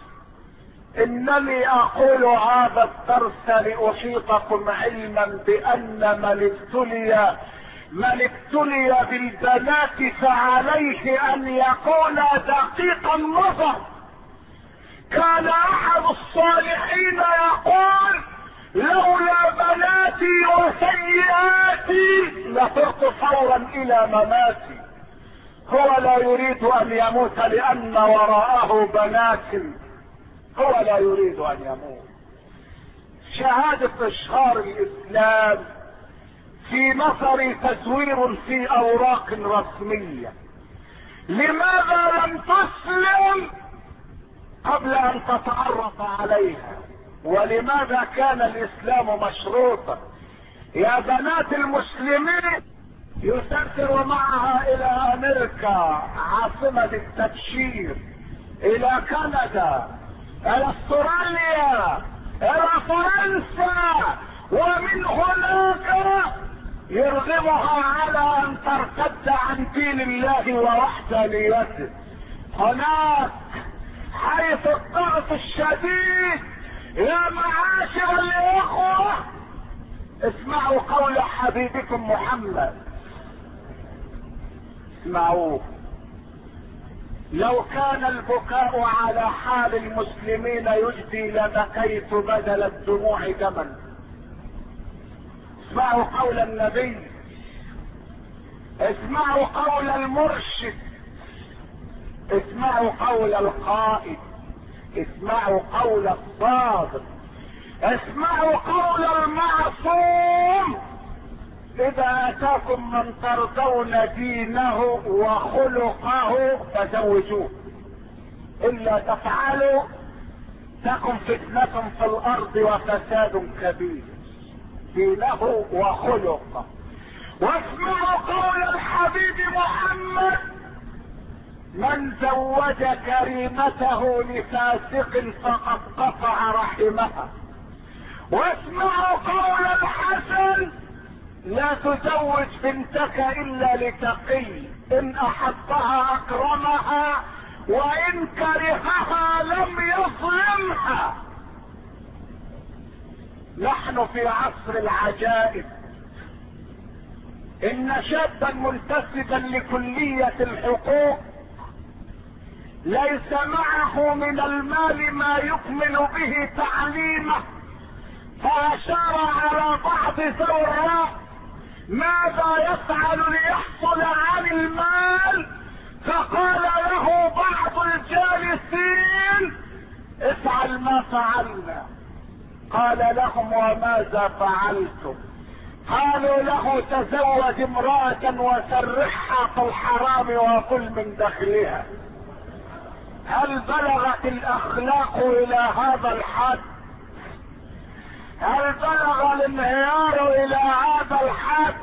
انني اقول هذا الدرس لاحيطكم علما بان من ابتلي بالبنات فعليه ان يكون دقيق النظر. كان احد الصالحين يقول لولا بناتي وسيئاتي لصرت فورا الى مماتي. هو لا يريد ان يموت لان وراءه بنات، هو لا يريد ان يموت. شهادة اشهار الاسلام في نظري تزوير في اوراق رسمية. لماذا لم تسلم قبل ان تتعرف عليها؟ ولماذا كان الاسلام مشروطا؟ يا بنات المسلمين يسافر معها الى امريكا عاصمة التبشير، الى كندا، الى استراليا، الى فرنسا، ومن هناك يرغمها على ان ترتد عن دين الله ووحدانيته. هناك حيث الضغط الشديد يا معاشر الاخوة اسمعوا قول حبيبكم محمد، اسمعوه. لو كان البكاء على حال المسلمين يجدي لبكيت بدل الدموع دما. اسمعوا قول النبي، اسمعوا قول المرشد، اسمعوا قول القائد، اسمعوا قول الصادق، اسمعوا قول المعصوم. اذا اتاكم من ترضون دينه وخلقه فزوجوه، الا تفعلوا تكن فتنة في الارض وفساد كبير. دينه وخلقه. واسمعوا قول الحبيب محمد، من زوج كريمته لفاسق فقد قطع رحمها. واسمعوا قول الحسن، لا تزوج بنتك الا لتقي، ان احبها اكرمها وان كرهها لم يظلمها. نحن في عصر العجائب. ان شابا منتسبا لكلية الحقوق ليس معه من المال ما يكمل به تعليمه، فاشار على بعض ذوي الرأي ماذا يفعل ليحصل عن المال، فقال له بعض الجالسين افعل ما فعلنا. قال لهم وماذا فعلتم؟ قالوا له تزوج امرأة وسرحها في الحرام وكل من دخلها. هل بلغت الاخلاق الى هذا الحد؟ هل بلغ الانهيار الى هذا الحد؟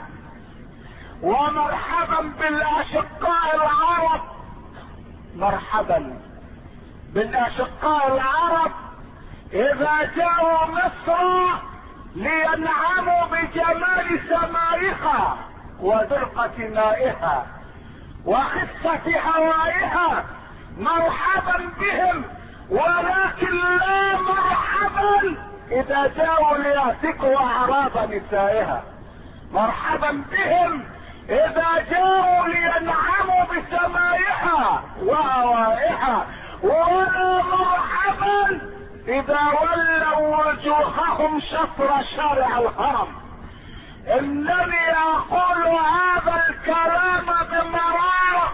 ومرحبا بالاشقاء العرب، مرحبا بالاشقاء العرب اذا جاءوا مصر لينعموا بجمال سمائها ودرقة مائها وخفة هوائها. مرحبا بهم، ولكن لا مرحبا اذا جاءوا ليعتقوا اعراض نسائها. مرحبا بهم اذا جاءوا لينعموا بسمائها وهوائها، ولا مرحبا اذا ولوا وجوههم شطر شارع الهرم. انني اقول هذا الكلام بمرارة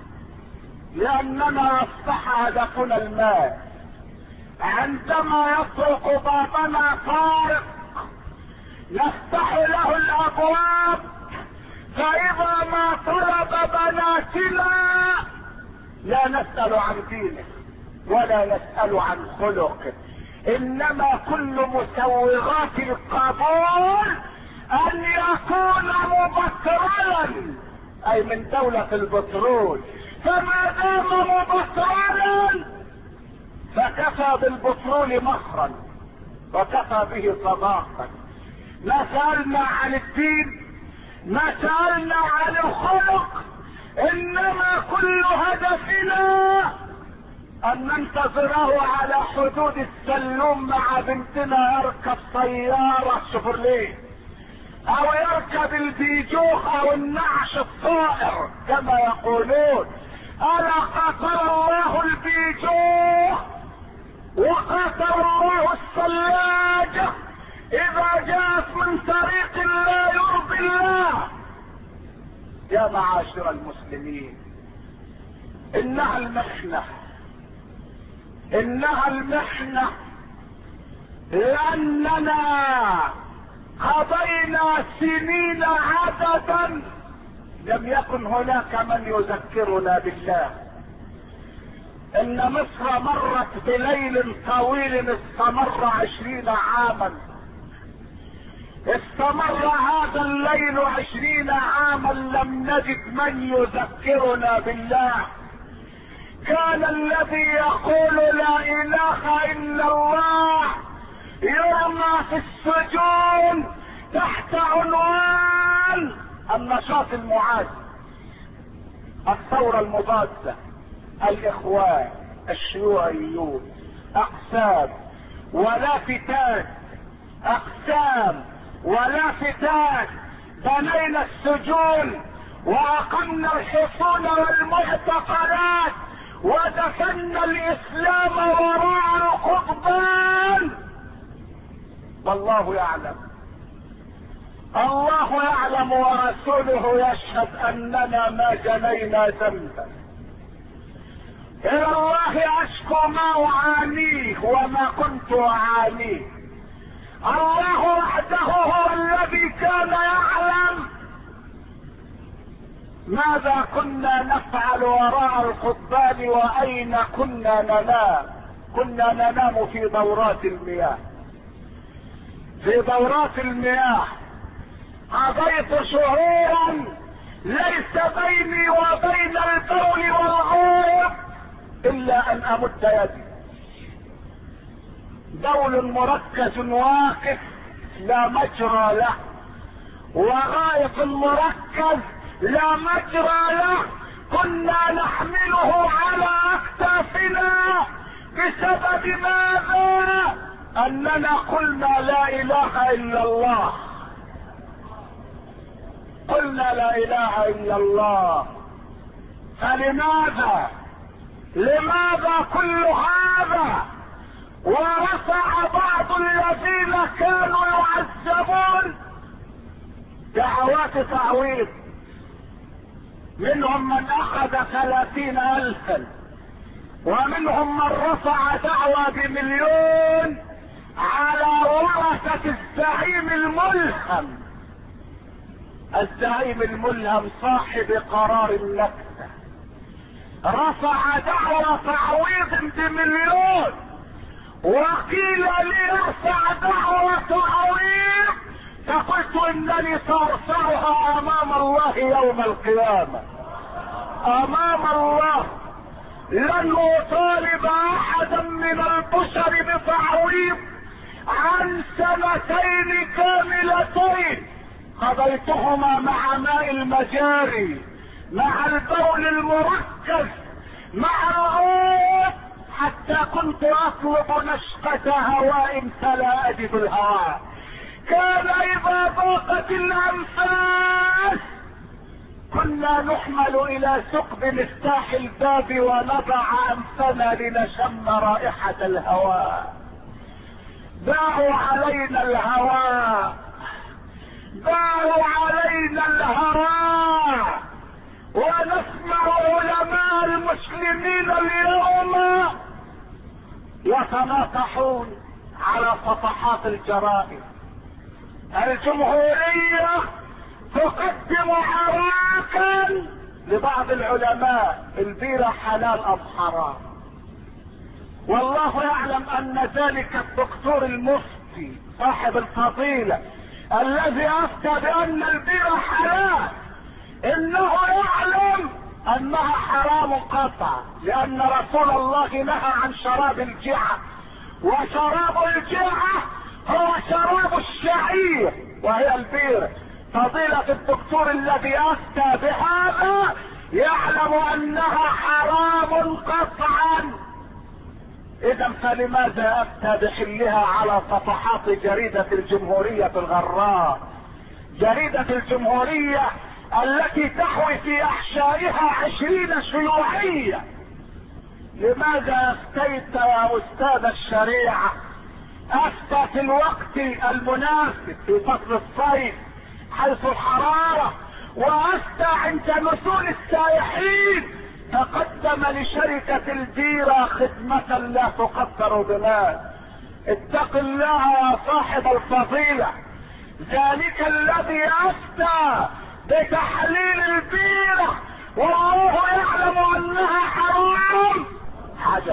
لاننا اصبح هدفنا المال. عندما يطرق بابنا طارق نفتح له الابواب، فاذا ما طلب بناتنا لا نسأل عن دينه ولا نسأل عن خلقه، انما كل مسوغات القبول ان يكون مبترلا، اي من دولة البترول. فما دام مبترلا فكفى بالبترول مخرا وكفى به صداقا. ما سألنا عن الدين، ما سألنا عن الخلق، انما كل هدفنا ان ننتظره على حدود السلوم مع بنتنا يركب سيارة شيفروليه او يركب البيجوخ او النعش الطائر كما يقولون. الا قتل الله البيجوخ وقتل الله الثلاجة اذا جاءت من طريق لا يرضي الله. يا معاشر المسلمين، انها المحنة، انها المحنة، لاننا قضينا سنين عددا لم يكن هناك من يذكرنا بالله. ان مصر مرت بليل طويل استمر 20 عاما، استمر هذا الليل 20 عاما لم نجد من يذكرنا بالله. كان الذي يقول لا اله الا الله يرمى في السجون تحت عنوان النشاط المعاد، الثورة المضادة، الاخوان، الشيوعيون، اقسام ولافتات، اقسام ولافتات. بنينا السجون واقمنا الحصون والمعتقلات ودفنا الاسلام وراء القضبان. والله يعلم، الله يعلم ورسوله يشهد اننا ما جنينا ذنبا. الى الله اشكو ما اعانيه وما كنت اعانيه. الله وحده هو الذي كان يعلم ماذا كنا نفعل وراء القضبان واين كنا ننام. كنا ننام في دورات المياه، في دورات المياه. قضيت شهورا ليس بيني وبين البول والغوط الا ان امد يدي. بول مركز واقف لا مجرى له، وغائط مركز لا مجرى له. كنا نحمله على اكتافنا بسبب ماذا؟ اننا قلنا لا اله الا الله، قلنا لا اله الا الله. فلماذا؟ لماذا كل هذا؟ ورفع بعض الذين كانوا يعذبون دعوات تعويض، منهم من اخذ 30,000 ومنهم من رفع دعوى ب1,000,000 على ورثة الزعيم الملهم. الزعيم الملهم صاحب قرار النكسة رفع دعوى تعويض ب1,000,000 وقيل لي ارفع دعوى تعويض، فقلت انني سارفعها امام الله يوم القيامة. امام الله لن اطالب احدا من البشر بتعويض عن 2 كاملتين قضيتهما مع ماء المجاري، مع البول المركز، مع الغوط، حتى كنت اطلب نشقة هواء فلا اجد الهواء. كان اذا ضاقت الانفاس كنا نحمل الى ثقب مفتاح الباب ونضع انفنا لنشم رائحة الهواء. باعوا علينا الهواء، باعوا علينا الهراء، ونسمع علماء المسلمين اليوم يتناطحون على صفحات الجرائد. الجمهورية تقدم حراكا لبعض العلماء، البيرة حلال ام حرام؟ والله يعلم ان ذلك الدكتور المفتي صاحب الفضيلة الذي افتى بان البيرة حلال انه يعلم انها حرام قطعا، لان رسول الله نهى عن شراب الجعة، وشراب الجعة هو شراب الشعير وهي البيرة. فضيلة الدكتور الذي افتى بهذا يعلم انها حرام قطعا، اذا فلماذا افتى بحلها على صفحات جريدة الجمهورية الغراء؟ جريدة الجمهورية التي تحوي في احشائها 20 شيوعية. لماذا افتيت يا استاذ الشريعة؟ افتى في الوقت المناسب في فصل الصيف حيث الحرارة، وافتى عند نزول السائحين، تقدم لشركة البيرة خدمة لا تقدر بمال. اتق الله يا صاحب الفضيلة، ذلك الذي افتى بتحليل البيرة والله يعلم انها حرام. عجب،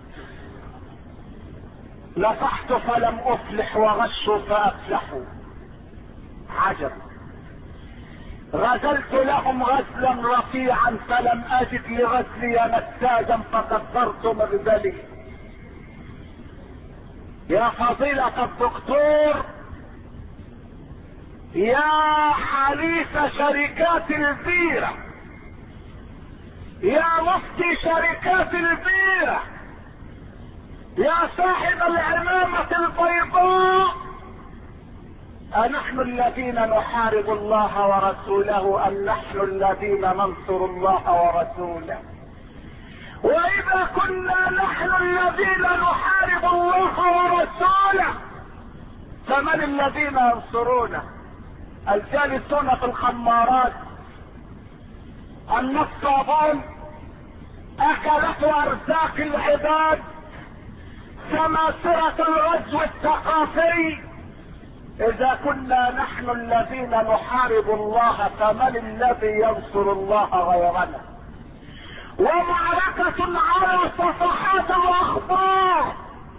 نصحت فلم افلح وغشوا فافلحوا. عجب، غزلت لهم غزلا رفيعا فلم اجد لغزلي نساجا فكسرت مغزلي. يا فضيلة الدكتور، يا حليف شركات البيرة، يا مفتي شركات البيرة، يا صاحب العمامة البيضاء، أنحن الذين نحارب الله ورسوله أم نحن الذين ننصر الله ورسوله؟ وإذا كنا نحن الذين نحارب الله ورسوله فمن الذين ينصرونه؟ الجالسون في الخمارات، النصابون، أكلة أرزاق العباد، سماسرة الغزو الثقافي. إذا كنا نحن الذين نحارب الله فمن الذي ينصر الله غيرنا؟ ومعركة على صفحات الأخبار.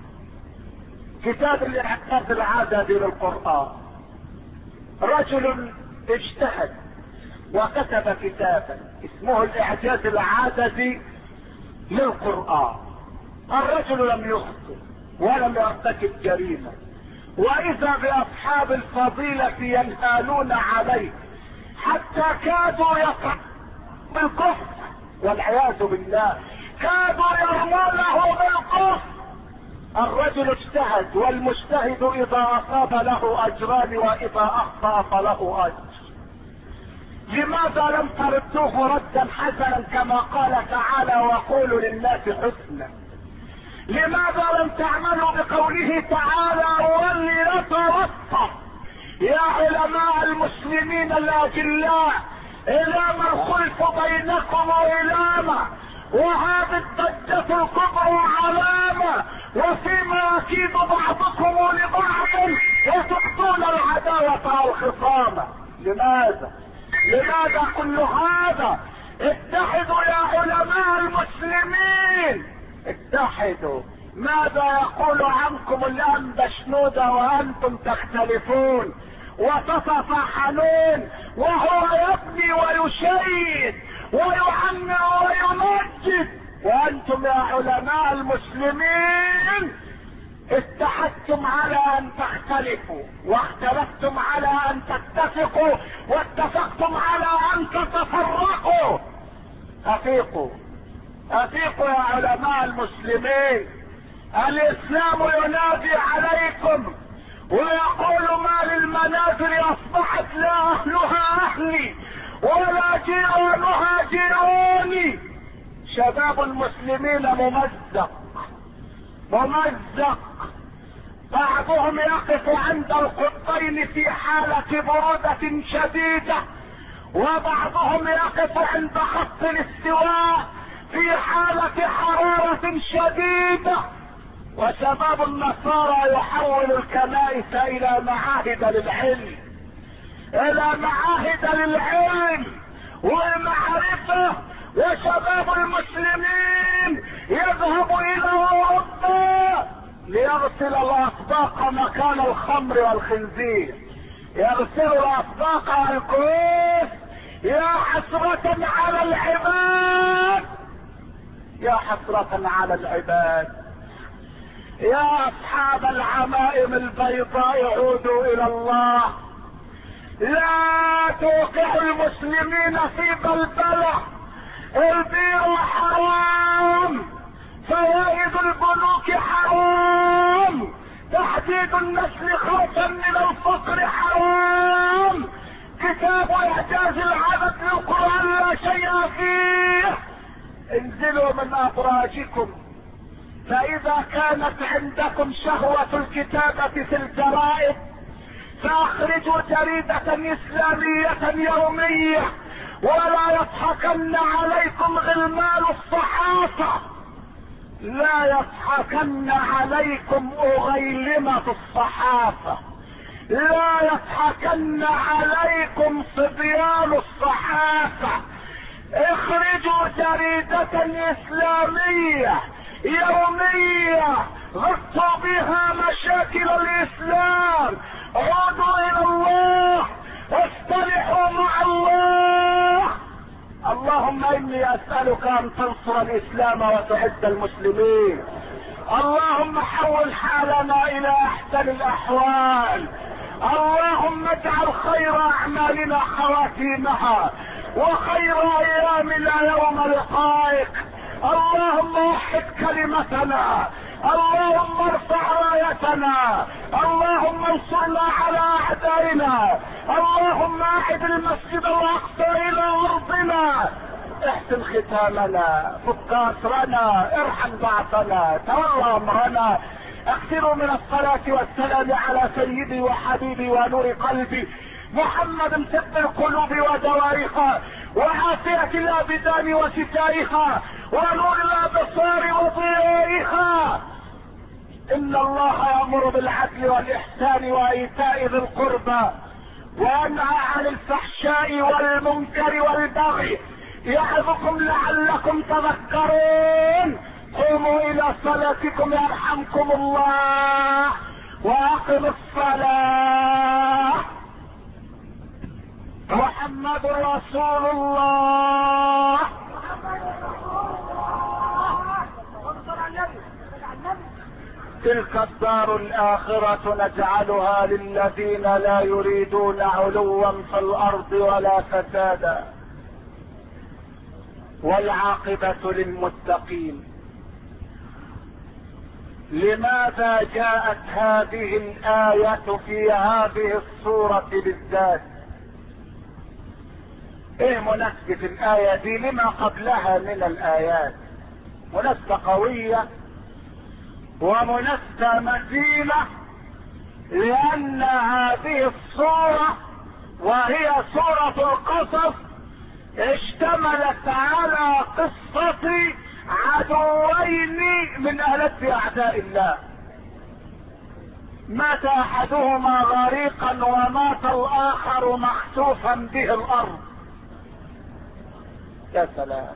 كتاب الاعتقاد العددي للقرآن، رجل اجتهد وكتب كتابا اسمه الاعجاز العددي للقرآن. الرجل لم يخطئ ولم يرتكب جريمة، واذا باصحاب الفضيلة ينهالون عليه حتى كادوا يقعوا بالكفر والعياذ بالله، كادوا يرمونه بالكفر. الرجل اجتهد، والمجتهد اذا اصاب له اجران واذا اخطأ فله اجر. لماذا لم تردوه ردا حسنا كما قال تعالى وقولوا للناس حسنا؟ لماذا لم تعملوا بقوله تعالى وليتوقف؟ يا علماء المسلمين الاجلاء، إلام الخلف بينكم وإلامة، وهذه الضجة الكبرى علامة، وفيما يكيد بعضكم لبعض وتخطون العداوة والخصامة. لماذا كل هذا؟ اتحدوا يا علماء المسلمين، اتحدوا. ماذا يقول عنكم الان بشنودة وانتم تختلفون وتتصاحنون، وهو يبني ويشيد ويعمر ويمجد، وانتم يا علماء المسلمين اتحدتم على ان تختلفوا، واختلفتم على ان تتفقوا، واتفقتم على ان تتفرقوا. افيقوا يا علماء المسلمين، الاسلام ينادي عليكم ويقول ما للمنازل اصبحت لا اهلها اهلي ولا جيرانها جيراني. شباب المسلمين ممزق بعضهم يقف عند القطبين في حالة برودة شديدة، وبعضهم يقف عند خط الاستواء في حالة حرارة شديدة. وشباب النصارى يحول الكنائس الى معاهد للعلم، الى معاهد للعلم والمعرفة. وشباب المسلمين يذهب الى اوروبا ليغسل الاطباق مكان الخمر والخنزير، يغسل الاطباق والكؤوس. يا حسرة على العباد، يا حسرة على العباد. يا اصحاب العمائم البيضاء عودوا الى الله، لا توقعوا المسلمين في بلبلة. البيع حرام، فوائد البنوك حرام، تحديد النسل خوفا من الفقر حرام، كتاب اعجاز العدد للقرآن لا شيء فيه. انزلوا من ابراجكم، فاذا كانت عندكم شهوة الكتابة في الجرائد فاخرجوا جريدة اسلامية يومية، ولا يضحكن عليكم غلمان الصحافة، لا يضحكن عليكم اغيلمة الصحافة، لا يضحكن عليكم صبيان الصحافة. اخرجوا جريدة اسلامية يومية غطوا بها مشاكل الاسلام. عودوا الى الله، اصطلحوا مع الله. اللهم اني اسألك ان تنصر الاسلام وتعز المسلمين. اللهم حول حالنا الى احسن الاحوال. اللهم اجعل خير اعمالنا خواتيمها، وخير ايامنا يوم لقائك. اللهم وحد كلمتنا، اللهم ارفع رايتنا، اللهم انصرنا على اعدائنا، اللهم اعد المسجد الاقصى الى ارضنا. احسن ختامنا، فك اسرنا، ارحم ضعفنا، تولى امرنا. اكثروا من الصلاة والسلام على سيدي وحبيبي ونور قلبي محمد، طب القلوب ودوائها، وعافية الابدان وشفائها، ونور الابصار وضيائها. ان الله يأمر بالعدل والاحسان وايتاء ذي القربى، وينهى عن الفحشاء والمنكر والبغي، يعظكم لعلكم تذكرون. قوموا الى صلاتكم يرحمكم الله، واقم الصلاة. محمد رسول الله. تلك الدار الآخرة نجعلها للذين لا يريدون علوا في الأرض ولا فسادا، والعاقبة للمتقين. لماذا جاءت هذه الآية في هذه السورة بالذات؟ ايه مناسبة الآية دي لما قبلها من الآيات؟ مناسبة قوية ومناسبة متينة، لأن هذه السورة وهي سورة القصص اشتملت على قصة عدوين من ألد أعداء الله. مات أحدهما غريقا ومات الآخر مخسوفا به الأرض. يا سلام.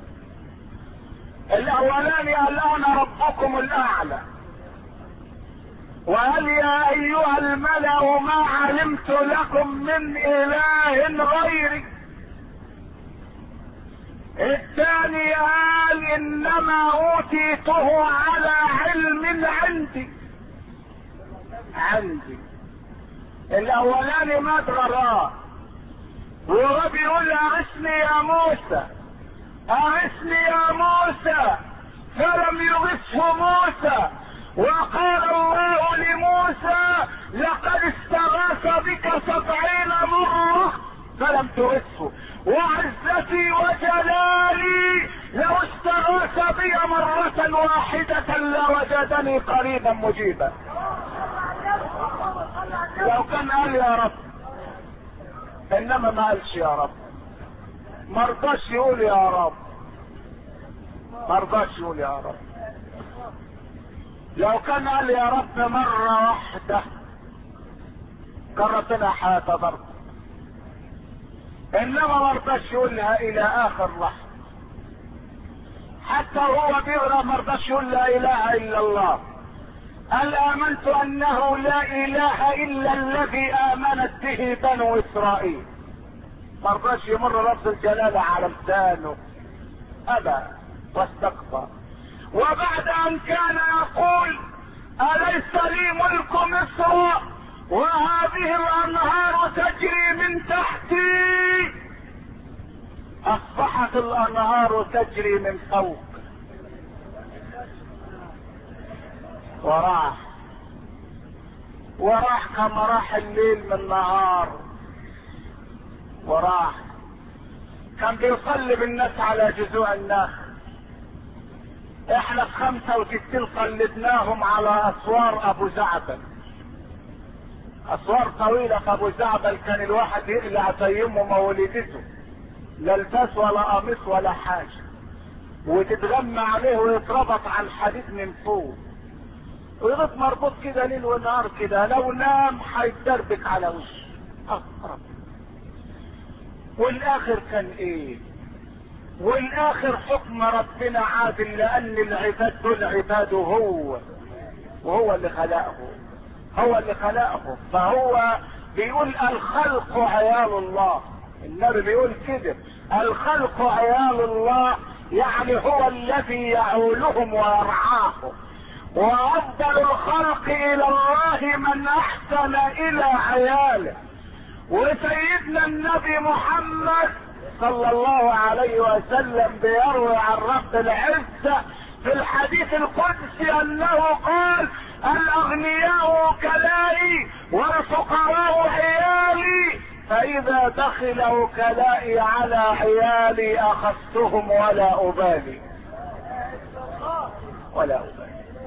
الأولاني الآن ربكم الأعلى، وقال يا أيها الملأ ما علمت لكم من إله غيري. الثاني قال إنما أوتيته على علم عندي. الأولاني مات غراء، وهو بيقول أغثني يا موسى، أغثني يا موسى، فلم يغثه موسى. وقال الله لموسى لقد استغاث بك 70 مرة فلم تغثه، وعزتي وجلالي لو استغاث بي مرة واحدة لوجدني قريبا مجيبا. لو كان قال يا رب، انما ما قالش يا رب، ما رضاش يقول يا رب، ما رضاش يقول يا رب. لو كان قال يا رب مرة واحدة كان ربنا هيتضرر، انما ما رضاش يقولها الى اخر لحظة. حتى هو بيقرا ما رضاش يقول لا اله الا الله. قال امنت انه لا اله الا الذي امنت به بنو اسرائيل. ما رضاش يمر لفظ الجلالة على لسانه، ابى واستكبر. وبعد ان كان يقول اليس لي ملك مصر وهذه الانهار تجري من تحتي، اصبحت الانهار تجري من فوق. وراح كما راح الليل من النهار، وراح كان بيصلي بالناس على جذوع النخل. احنا في 65 قلدناهم على اسوار ابو زعبل، اسوار طويلة في ابو زعبل كان الواحد يقلع زي امه مولدته، لا لباس ولا قميص ولا حاجة، وتتغمى عليه ويتربط على الحديد من فوق ويغط مربوط كده ليل ونهار كده، لو نام هيتدربك على وشه. والاخر كان ايه؟ والاخر حكم ربنا عادل، لان العباد دول عباده هو، وهو اللي خلقه، هو اللي خلقه. فهو بيقول الخلق عيال الله، النبي بيقول كده الخلق عيال الله، يعني هو الذي يعولهم ويرعاهم. وافضل الخلق الى الله من احسن الى عياله. وسيدنا النبي محمد صلى الله عليه وسلم بيروي عن رب العزة في الحديث القدسي انه قال الاغنياء وكلائي والفقراء عيالي، فاذا دخل وكلائي على عيالي اخذتهم ولا ابالي ولا ابالي.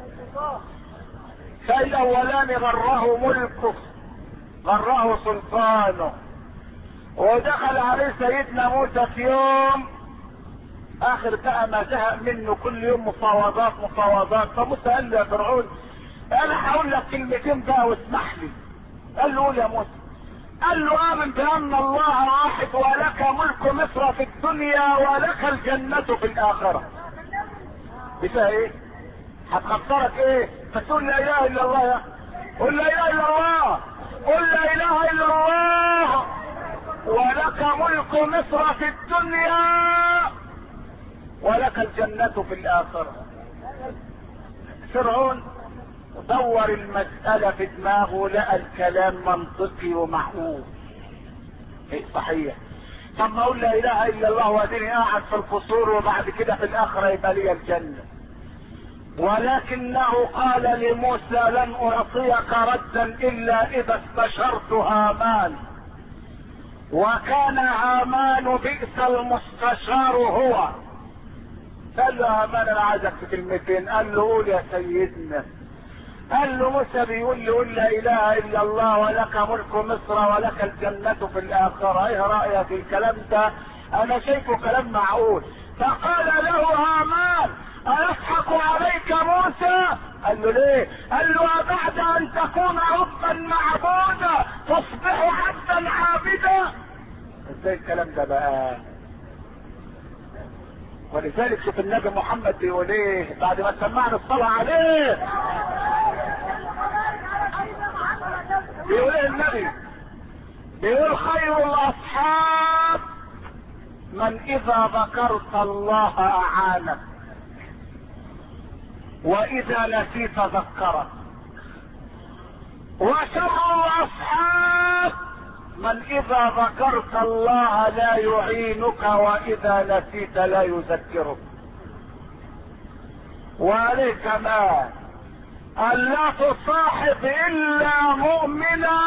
فالاولان غره ملكه، غره سلطانه. ودخل عليه سيدنا موسى في يوم اخر بقى ما زهق منه، كل يوم مفاوضات مفاوضات. فموسى قال له يا فرعون انا هقول لك كلمتين بقى واسمح لي. قال له قول يا موسى. قال له امن بان الله واحد ولك ملك مصر في الدنيا ولك الجنة في الاخرة. بفيها ايه؟ هتخسرك ايه؟ فتقول لا اله الا الله. يا قل لا اله الا الله، قل لا اله الا الله ولك ملك مصر في الدنيا ولك الجنة في الآخرة. فرعون دور المسألة في دماغه، لقى الكلام منطقي ومعقول. ايه صحيح. طب ما اقول لا اله الا الله واديني قاعد في القصور وبعد كده في الاخرة يبقى لي الجنة. ولكنه قال لموسى لن اعطيك ردا الا اذا استشرت هامان. وكان هامان بئس المستشار هو. قال له هامان انا عايزك في كلمتين. قال له قول يا سيدنا. قال له موسى بيقول لي قل لا اله الا الله ولك ملك مصر ولك الجنة في الاخرة، ايه رأيك في الكلام ده؟ انا شايفه كلام معقول. فقال له هامان ايضحك عليك موسى؟ قال له ليه؟ قال له بعد ان تكون عبدا معبودا تصبح عبدا عابدا. ازاي الكلام ده بقى؟ ولذلك شوف النبي محمد بيقول ايه بعد ما سمعنا الصلاة عليه. بيقول ايه النبي؟ بيقول خير الاصحاب من اذا ذكرت الله اعانك واذا نسيت ذكرك، وشر الاصحاب من اذا ذكرت الله لا يعينك واذا نسيت لا يذكرك. وعليه كمان ان لا تصاحب الا مؤمنا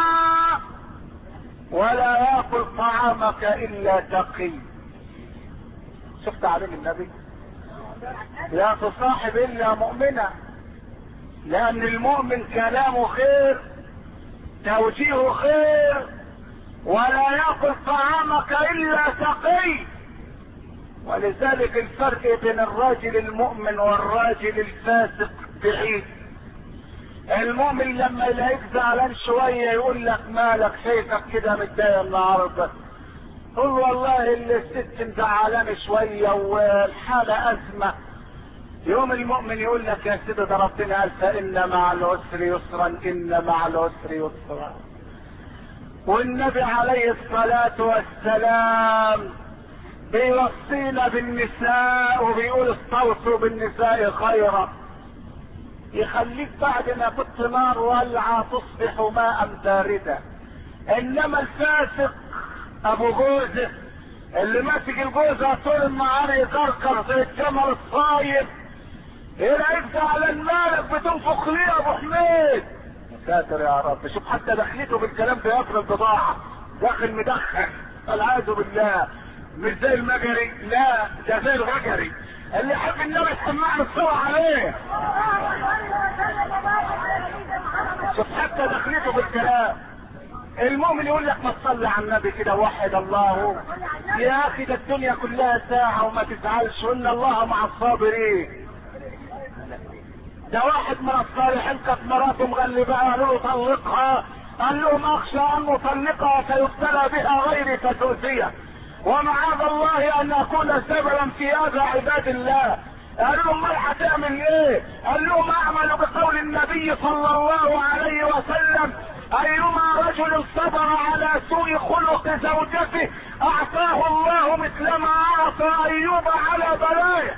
ولا ياكل طعامك الا تقي. شفت تعليم النبي؟ لا تصاحب الا مؤمنا، لان المؤمن كلامه خير توجيه خير، ولا يأكل طعامك الا تقي. ولذلك الفرق بين الراجل المؤمن والراجل الفاسق بعيد. المؤمن لما يلاقيك زعلان شوية يقول لك مالك، شايفك كده متضايق النهارده، قول والله الست مزعلانه شوية والحالة ازمة. يوم المؤمن يقول لك يا سيدي ده ربنا قال فإن مع العسر يسرا، إن مع العسر يسرا. والنبي عليه الصلاة والسلام بيوصينا بالنساء وبيقول استوصوا بالنساء خيرا. يخليك بعد ما كنت نار ولعة تصبح ماء باردا. انما الفاسق ابو جوزة اللي ماسك الجوزة طول النهار يكركر زي الجمل الصايم، يلاقيك على المالك بتنفخ ليه يا ابو حميد. ساتر يا رب. شوف حتى دخلته بالكلام في قطر البضاعة، داخل مدخن والعياذ بالله. مش زي المجري، لا ده زي الغجري اللي يحب النبي يسمعنا الصلاة عليه. شوف حتى دخلته بالكلام. المؤمن يقول لك ما تصلي على النبي كده وحد الله يا اخي، ده الدنيا كلها ساعة وما تزعلش، وان الله مع الصابرين. ده واحد من الصالحين كانت مراته مغلبها، قالوا له طلقها، قال لهم اخشى ان اطلقها فيبتلى بها غيري فتؤذيه، ومعاذ الله ان اكون سببا في اذى عباد الله. قالوا لهم امال هتعمل ايه؟ قال لهم اعمل بقول النبي صلى الله عليه وسلم ايما رجل صبر على سوء خلق زوجته اعطاه الله مثل ما اعطى ايوب على بلايا.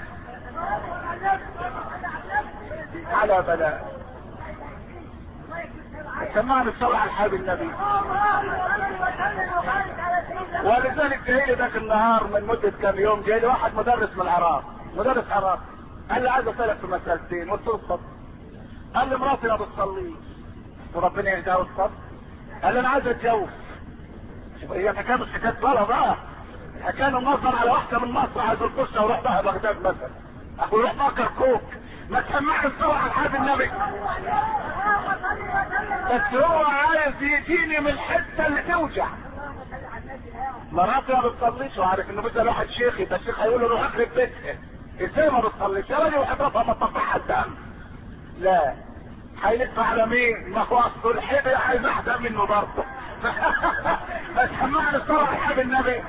على بلاء. سمعنا الصلاة على الحبيب النبي. ولذلك جاي ذاك النهار من مدة كم يوم جاي واحد مدرس من العراق، مدرس عراق، قال لي عايز اسالك في مسألتين. قلت له اتفضل. قال لي مراتي ما بتصليش، وربنا يهديها وتصلي. قال لي انا عايز اتجوز. شوف هي حكايه مش حكايه صلاه بقى، حكايه منظر على واحده من مصر عايز القصه وروح بقى بغداد مثلا، ويروح بقى كركوك. ما تسمعش الصلاة على الحبيب النبي. بس هو عايز يجيني من الحته اللي توجع. مراتي ما بتصليش وعارف انه مثل واحد شيخ، يبقى الشيخ هيقول له روح اخرب بيتها. ازاي ما بتصليش؟ يا راجل وحضرتها ما تطفحها الدم. لا هيلف على مين؟ ما هو اصل الحبل عايز احدى منه برضه. اسمعني الصلاة على الحبيب النبي.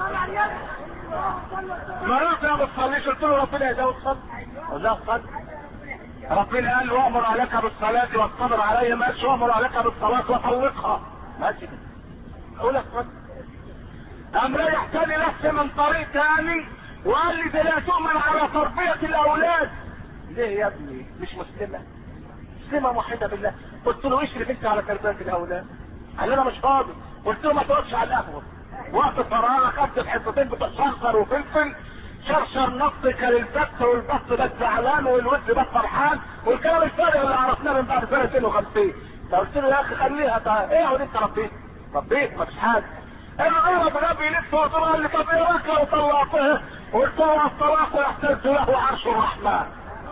مراتي ما بتصليش، قلت له ربنا يهديها وتصلي. لا تصلي. ربنا قال وامر عليك بالصلاة والصبر عليها، ما قالش وامر عليك بالصلاة وطلقها. ماشي كده. اقول لك صلي. قام رايح تاني نفسي من طريق تاني وقال لي ده لا تؤمن على تربية الاولاد. ليه يا ابني؟ مش مسلمة؟ مسلمة موحدة بالله. قلت له اشرف انت على تربية الاولاد. قال لي انا مش فاضي. قلت له ما تقعدش على القهوة، وقت فراغك خدت الحصتين بتوع شرشر وفلفل، شرشر نطك للبت والبط بس زعلان والود بس فرحان، والكلام الفارغ اللي عرفناه من بعد سنة 52. فقلت له يا اخي خليها طيب. ايه هو انت ربيت مفيش حاجة. انا بغبي لسه وقال لي طب ايه رايك لو طلقته؟ قلت له الطلاق يحتاج له عرش الرحمن.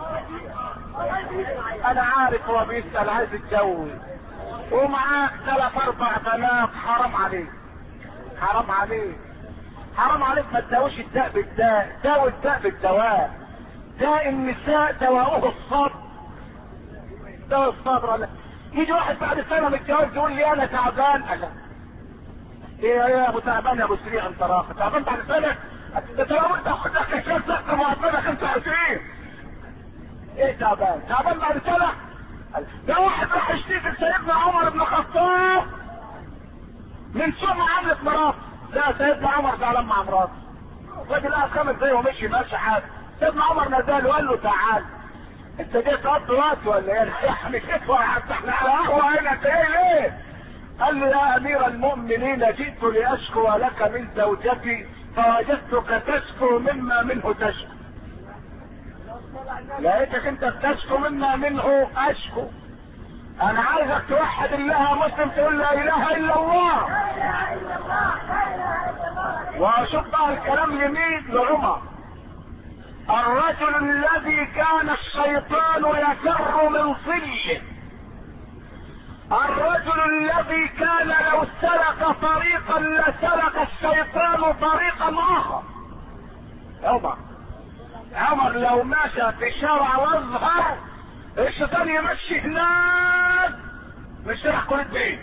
انا عارف هو بيسأل عايز يتجوز ومعاك 3-4 بنات، حرام عليك، حرام عليك، حرام عليك. ما تداويش الداء بالداء، داوي الداء بالدواء. داء النساء دواؤه الصبر. دواء الصبر. يجي واحد بعد سنة متجوز يقول لي انا تعبان. ايه يا ابو تعبان يا ابو سريع انت راقد تعبان بعد سنة؟ انت لو انت خدك كشاف سكر معبانة 25. ايه تعبان بعد سنة؟ ده واحد راح يشتكي سيدنا عمر بن الخطاب من سوء معاملة مراته. لا سيدنا عمر زعلان مع مراته، الراجل قعد 5 دقايق ومشي ماشي حاجة. سيدنا عمر نزل وقال له تعال انت جاي تقضي وقت ولا ايه؟ يعني كتوى حتى احنا على قهوة هنا، انت ايه ليه؟ قال له يا امير المؤمنين جئت لاشكو لك من زوجتي فوجدتك تشكو مما منه تشكو. لقيتك انت بتشكو مما منه اشكو. انا عايزك توحد الله مسلم، تقول لا اله الا الله. واشوف بقى الكلام لمين؟ لعمر، الرجل الذي كان الشيطان يفر من ظله، الرجل الذي كان لو سلك طريقا لسلك الشيطان طريقا اخر. عمر لو مشى في شارع وازهر الشيطان يمشي هناك مش راح كل البيت،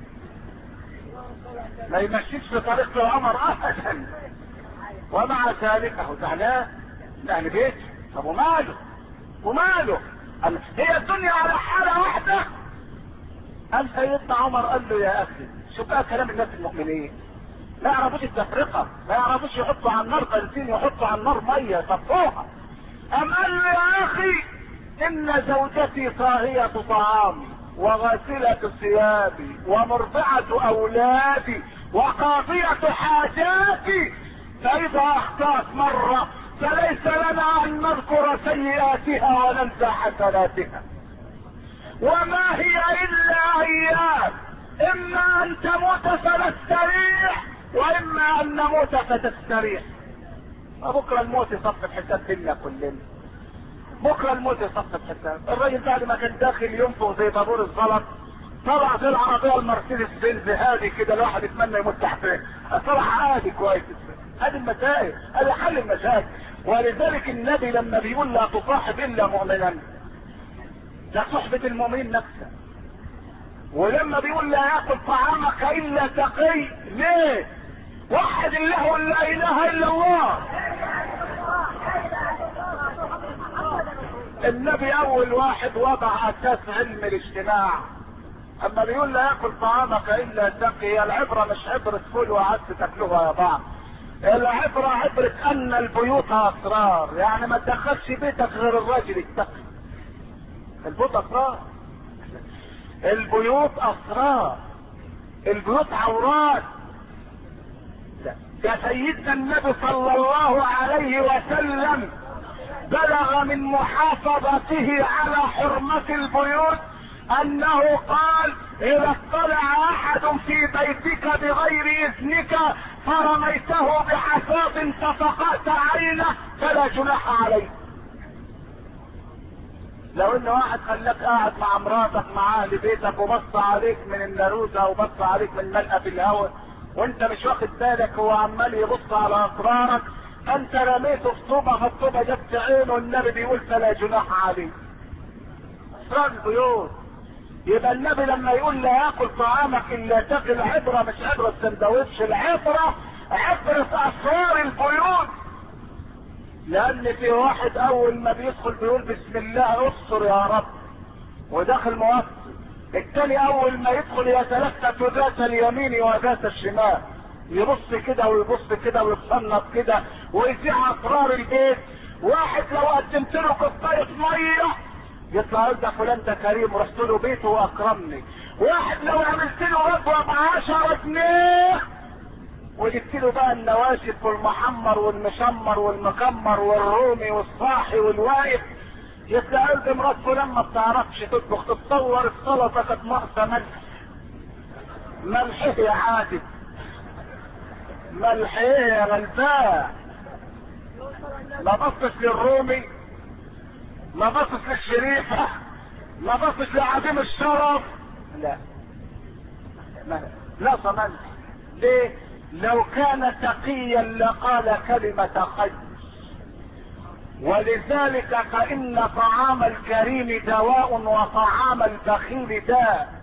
ما يمشيش في طريق عمر ابدا. ومع ذلك اهو زعلان لاهل بيته. طب وماله هي الدنيا على حاله واحده. قال سيدنا عمر قال له يا اخي شوف بقى كلام الناس المؤمنين، ما يعرفوش التفرقه، ما يعرفوش يحطوا على النار بنزين ويحطوا على النار ميه يصفوها. قام قال له يا اخي ان زوجتي طاهيه طعامي وغاسله ثيابي ومرضعه اولادي وقاضيه حاجاتي، فاذا اخطات مره فليس لنا ان نذكر سيئاتها وننسى حسناتها، وما هي الا ايام، اما ان تموت فنستريح واما ان نموت فتستريح. بكره الموت يصف الحساب بينا كلنا، بكره الموت يصف الحساب. الراجل بعد ما كان داخل ينفخ زي بابور الزلط طلع زي العربيه المرسيدس بنز هادي كده، الواحد يتمنى يموت تحتها. طلع عادي كويس. هذه المسائل، هذا حل المشاكل. ولذلك النبي لما بيقول لا تصاحب الا مؤمنا، ده صحبة المؤمنين نفسه. ولما بيقول لا ياكل طعامك الا تقي، ليه؟ وحد الله لا اله الا الله. النبي اول واحد وضع اساس علم الاجتماع. اما بيقول لا ياكل طعامك الا تقي، هي العبره مش عبره فول وعدس تاكلوها يا بعض، العبره عبره ان البيوت اسرار، يعني ما تدخلش بيتك غير الراجل التقي. البيوت اسرار، البيوت اسرار، البيوت عورات. يا سيدنا النبي صلى الله عليه وسلم بلغ من محافظته على حرمة البيوت انه قال اذا اطلع احد في بيتك بغير اذنك فرميته بحصاة ففقأت عينه فلا جناح عليك. لو ان واحد خلاك قاعد مع مراتك مع اهل بيتك وبص عليك من الناروزه وبص عليك من ملقى في الهواء وانت مش واخد بالك، هو عمال يبص على اسرارك، انت رميته في طوبه فالطوبه جت عينه، النبي بيقول فلا جناح عليه. اسرار البيوت. يبقى النبي لما يقول لا ياكل طعامك الا تاكل، العبره مش عبره سندوتش، العبره عبره اسرار البيوت. لان في واحد اول ما بيدخل بيقول بسم الله استر يا رب وداخل موصل، التاني اول ما يدخل يتلفت ذات اليمين وذات الشمال، يبص كده ويبص كده ويتصنف كده ويذيع اسرار البيت. واحد لو قدمت له كوبايه ميه يطلع يقول ده فلان ده كريم رحت له بيته واكرمني. واحد لو عملت له رضوه ب10 جنيه وجبت له بقى النواشف والمحمر والمشمر والمكمر والرومي والصاحي والواقف، يطلع يقول مرات فلان ما بتعرفش تطبخ، تتصور السلطه كانت ناقصه ملح يا عادل، ملح يا غلبان. ما بصش للرومي، ما بصش للشريفه، ما بصش لعديم الشرف، لا صمنت. ليه؟ لو كان تقيا لقال كلمة خير. ولذلك فإن طعام الكريم دواء وطعام البخيل داء.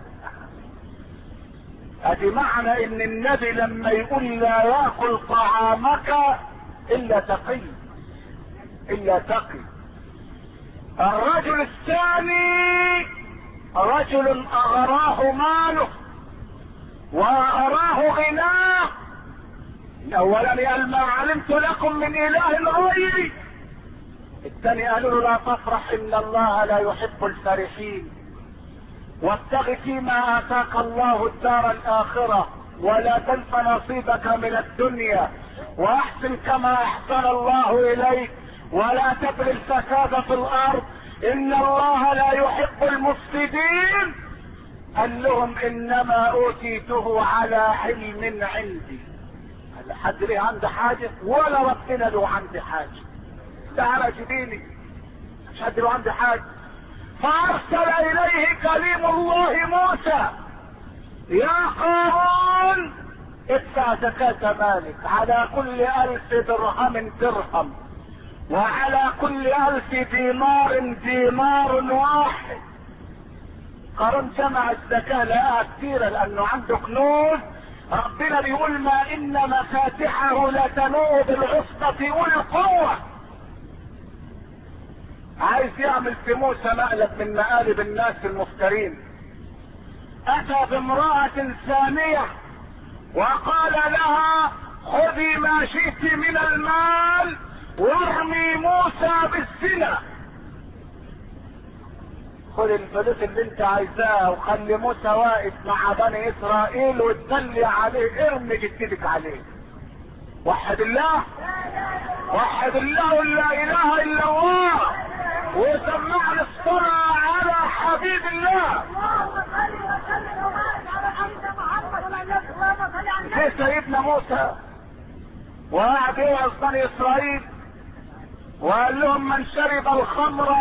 ادي معنى ان النبي لما يقول لا ياكل طعامك الا تقي، الا تقي. الرجل الثاني رجل اغراه ماله واغراه غناه. اولا قال ما علمت لكم من اله غيري. الثاني قالوا له لا تفرح ان الله لا يحب الفرحين، وابتغ فيما اتاك الله الدار الاخره ولا تنس نصيبك من الدنيا واحسن كما احسن الله اليك ولا تبغ الفساد في الارض ان الله لا يحب المفسدين. قال لهم انما اوتيته على علم عندي. حد ليه عندي حاجه؟ ولا ربنا له عندي حاجه، ده على جبيني، مش حد له عندي حاجه. فارسل اليه كليم الله موسى: يا قارون ادفع زكاة مالك، على كل 1000 درهم درهم، وعلى كل 1000 دينار دينار واحد. قارون جمع الزكاة لقاها كثيرة لانه عنده كنوز. ربنا بيقول: ما ان مفاتحه لتنوء بالعصبة اولي القوة. عايز يعمل في موسى مقلب من مقالب الناس المفترين. اتى بامرأة ثانية وقال لها: خذي ما شئت من المال وارمي موسى بالزنا. خذ الفلوس اللي انت عايزاها وخلي موسى واقف مع بني اسرائيل وتدلي عليه، ارمي جدتك عليه. وحد الله، وحد الله لا اله الا الله، وسمعنا الصلاة على حبيب الله. في سيدنا موسى وقعد يوعظ بني اسرائيل وقال لهم: من شرب الخمر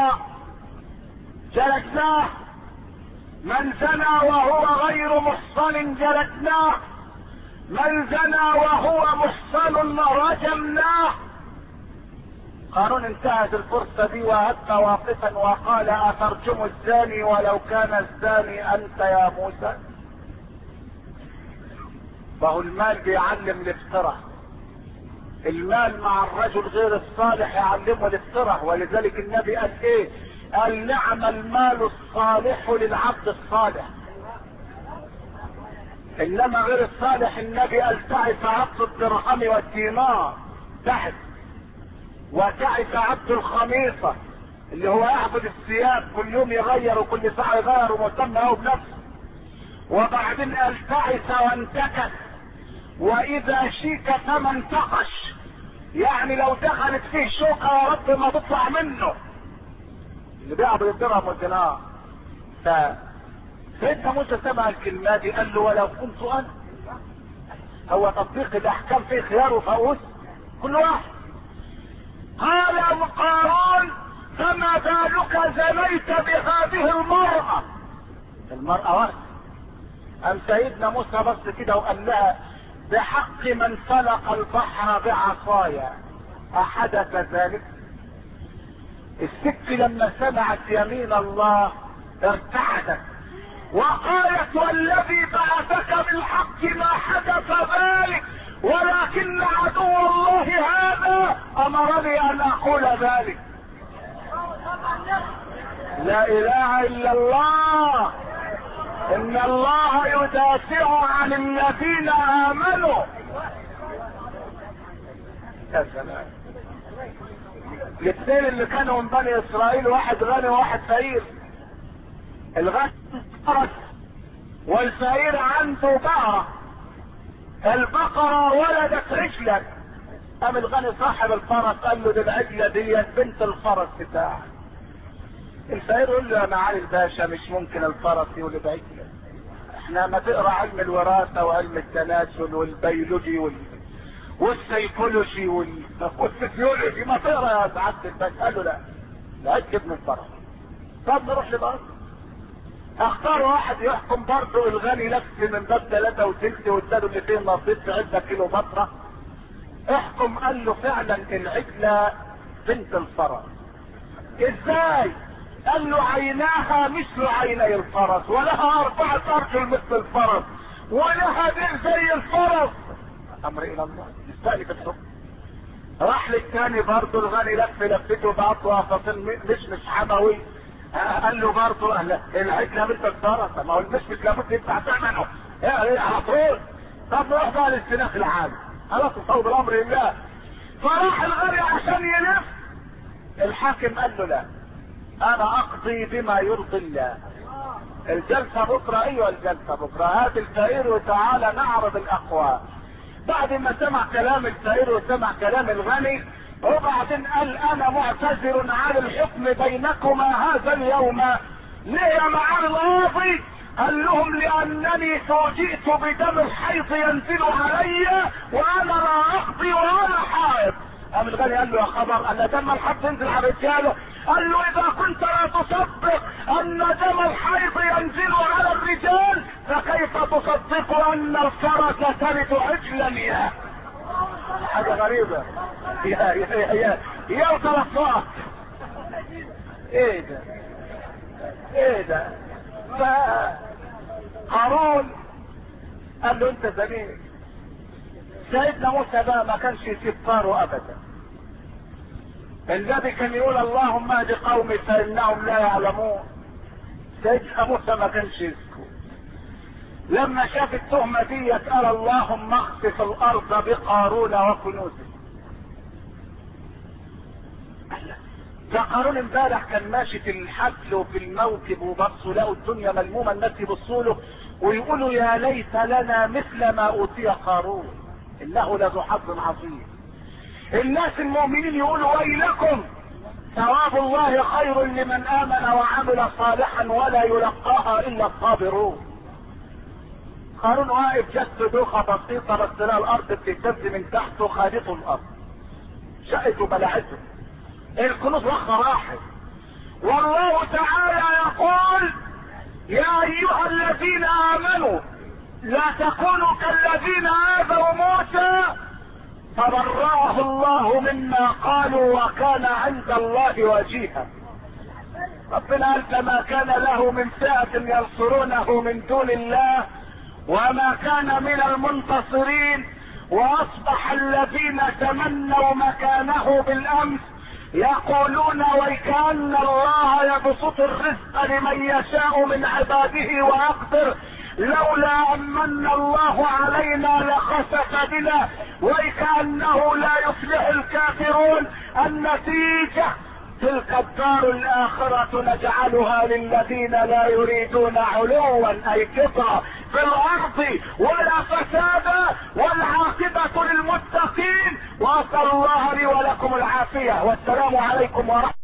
جلدناه، من زنى وهو غير محصن جلدناه، من زنى وهو محصن رجمناه. قارون انتهت الفرصة دي وهد واقفا وقال: اترجم الزاني ولو كان الزاني انت يا موسى؟ فهو المال بيعلم الافتراء. المال مع الرجل غير الصالح يعلمه الافتراء، ولذلك النبي قال ايه؟ قال: نعم المال الصالح للعبد الصالح. انما غير الصالح النبي قال: تعس عبد الدرهم والدينار تحت، وتعس عبد الخميصة اللي هو يعبد الثياب كل يوم يغير وكل ساعة يغير ومهتم هو بنفسه. وبعدين قال: تعس وانتكس، واذا شيك فما انتقش، يعني لو دخلت فيه شوكة يا رب ما تطلع منه، اللي بيعبد الدرهم والدينار. فسيدنا موسى سمع الكلمة دي قال له: ولو كنت انا. هو تطبيق الاحكام فيه خيار وفوز كل واحد. قال قارون: فما بالك زنيت بهذه المرأة؟ المرأة واحدة. قام سيدنا موسى بص كده وقال لها: بحق من فلق البحر بعصايا احدث ذلك؟ الست لما سمعت يمين الله ارتعدت وقالت: والذي بعثك بالحق ما حدث ذلك، ولكن عدو الله هذا امرني ان اقول ذلك. لا اله الا الله، ان الله يدافع عن الذين امنوا. يا سلام. الاثنين اللي كانوا من بني اسرائيل، واحد غني وواحد فقير. الغني فرس والفقير عنده بقرة، البقرة ولدت عجلة. قام الغني صاحب الفرس قال له: دي العجلة دي بنت الفرس بتاعك. الفقير يقول له: يا معالي الباشا مش ممكن الفرس يولد عجلة، احنا ما تقرا علم الوراثة وعلم التناسل والبيولوجي والسيكولوجي والفسيولوجي، ما تقرا يا سعادة الباشا. قال له: لا، العجل ابن الفرس. طب نروح لبقرة. اختار واحد يحكم برضه. الغني لف من باب 3 وتلت واداله اللي فيه نصيب في 10 كيلو بطرة. احكم. قال له: فعلا العجلة بنت الفرس. ازاي؟ قال له: عيناها مثل عيني الفرس، ولها 4 ارجل مثل الفرس، ولها ديل زي الفرس. امر الى الله، يستأني في الحكم. راح للثاني برضه. الغني لفته بأطوى فصل مش حموي. قال له برضه: العجلة مثل الفرس، ما هو المشمش لابد يدفع ثمنه. ايه على طول. طب نروح بقى للسلاح العام، خلاص نصوب الامر لله. فراح الغني عشان يلف. الحاكم قال له: لا، انا اقضي بما يرضي الله. الجلسة بكرة. ايوه الجلسة بكرة. هات الفقير وتعالى نعرض الاقوال. بعد ما سمع كلام الفقير وسمع كلام الغني، وبعدين قال: انا معتذر عن الحكم بينكما هذا اليوم. ليه يا معالي القاضي؟ قال لهم: لانني فوجئت بدم الحيض ينزل علي وانا لا اقضي وانا حائض. قام الغني قال له: يا خبر، ان دم الحيض ينزل على رجاله؟ قال له اذا كنت لا تصدق ان دم الحيض ينزل على الرجال فكيف تصدق ان الفرس تلد عجلا؟ يا حاجة غريبة. يا طرفات ايه ده ايه ده؟ فقارون قال له انت زميل. سيدنا موسى بقى ما كانش يسيب طاره ابدا. النبي كان يقول اللهم اهد قومي فانهم لا يعلمون. سيدنا موسى ما كانش يسكت. لما شاف التهمة دي قال اللهم اخسف الارض بقارون وكنوزه. ده قارون امبارح كان ماشي في الحفل وفي الموكب وبصوا لقوا الدنيا ملمومه، الناس يبصوا له ويقولوا يا ليت لنا مثل ما اوتي قارون انه لذو حظ عظيم. الناس المؤمنين يقولوا ويلكم ثواب الله خير لمن امن وعمل صالحا ولا يلقاها الا الصابرون. قارون واقف جت دوخه بسيطه بس لها الارض بتهتز من تحته خالته الارض شقته بلعته الكنوز راحت. والله تعالى يقول يا ايها الذين امنوا لا تكونوا كالذين آذوا موسى فبرأه الله مما قالوا وكان عند الله وجيها. ربنا قال فما كان له من فئة ينصرونه من دون الله وما كان من المنتصرين واصبح الذين تمنوا مكانه بالامس يقولون ويكأن الله يبسط الرزق لمن يشاء من عباده ويقدر لولا أمن الله علينا لخسف بنا ويكأنه لا يفلح الكافرون. النتيجة تلك الدار الآخرة نجعلها للذين لا يريدون علوا أي كبرا في الأرض ولا فسادا والعاقبة للمتقين. وأسأل الله لي ولكم العافية والسلام عليكم ورحمة الله.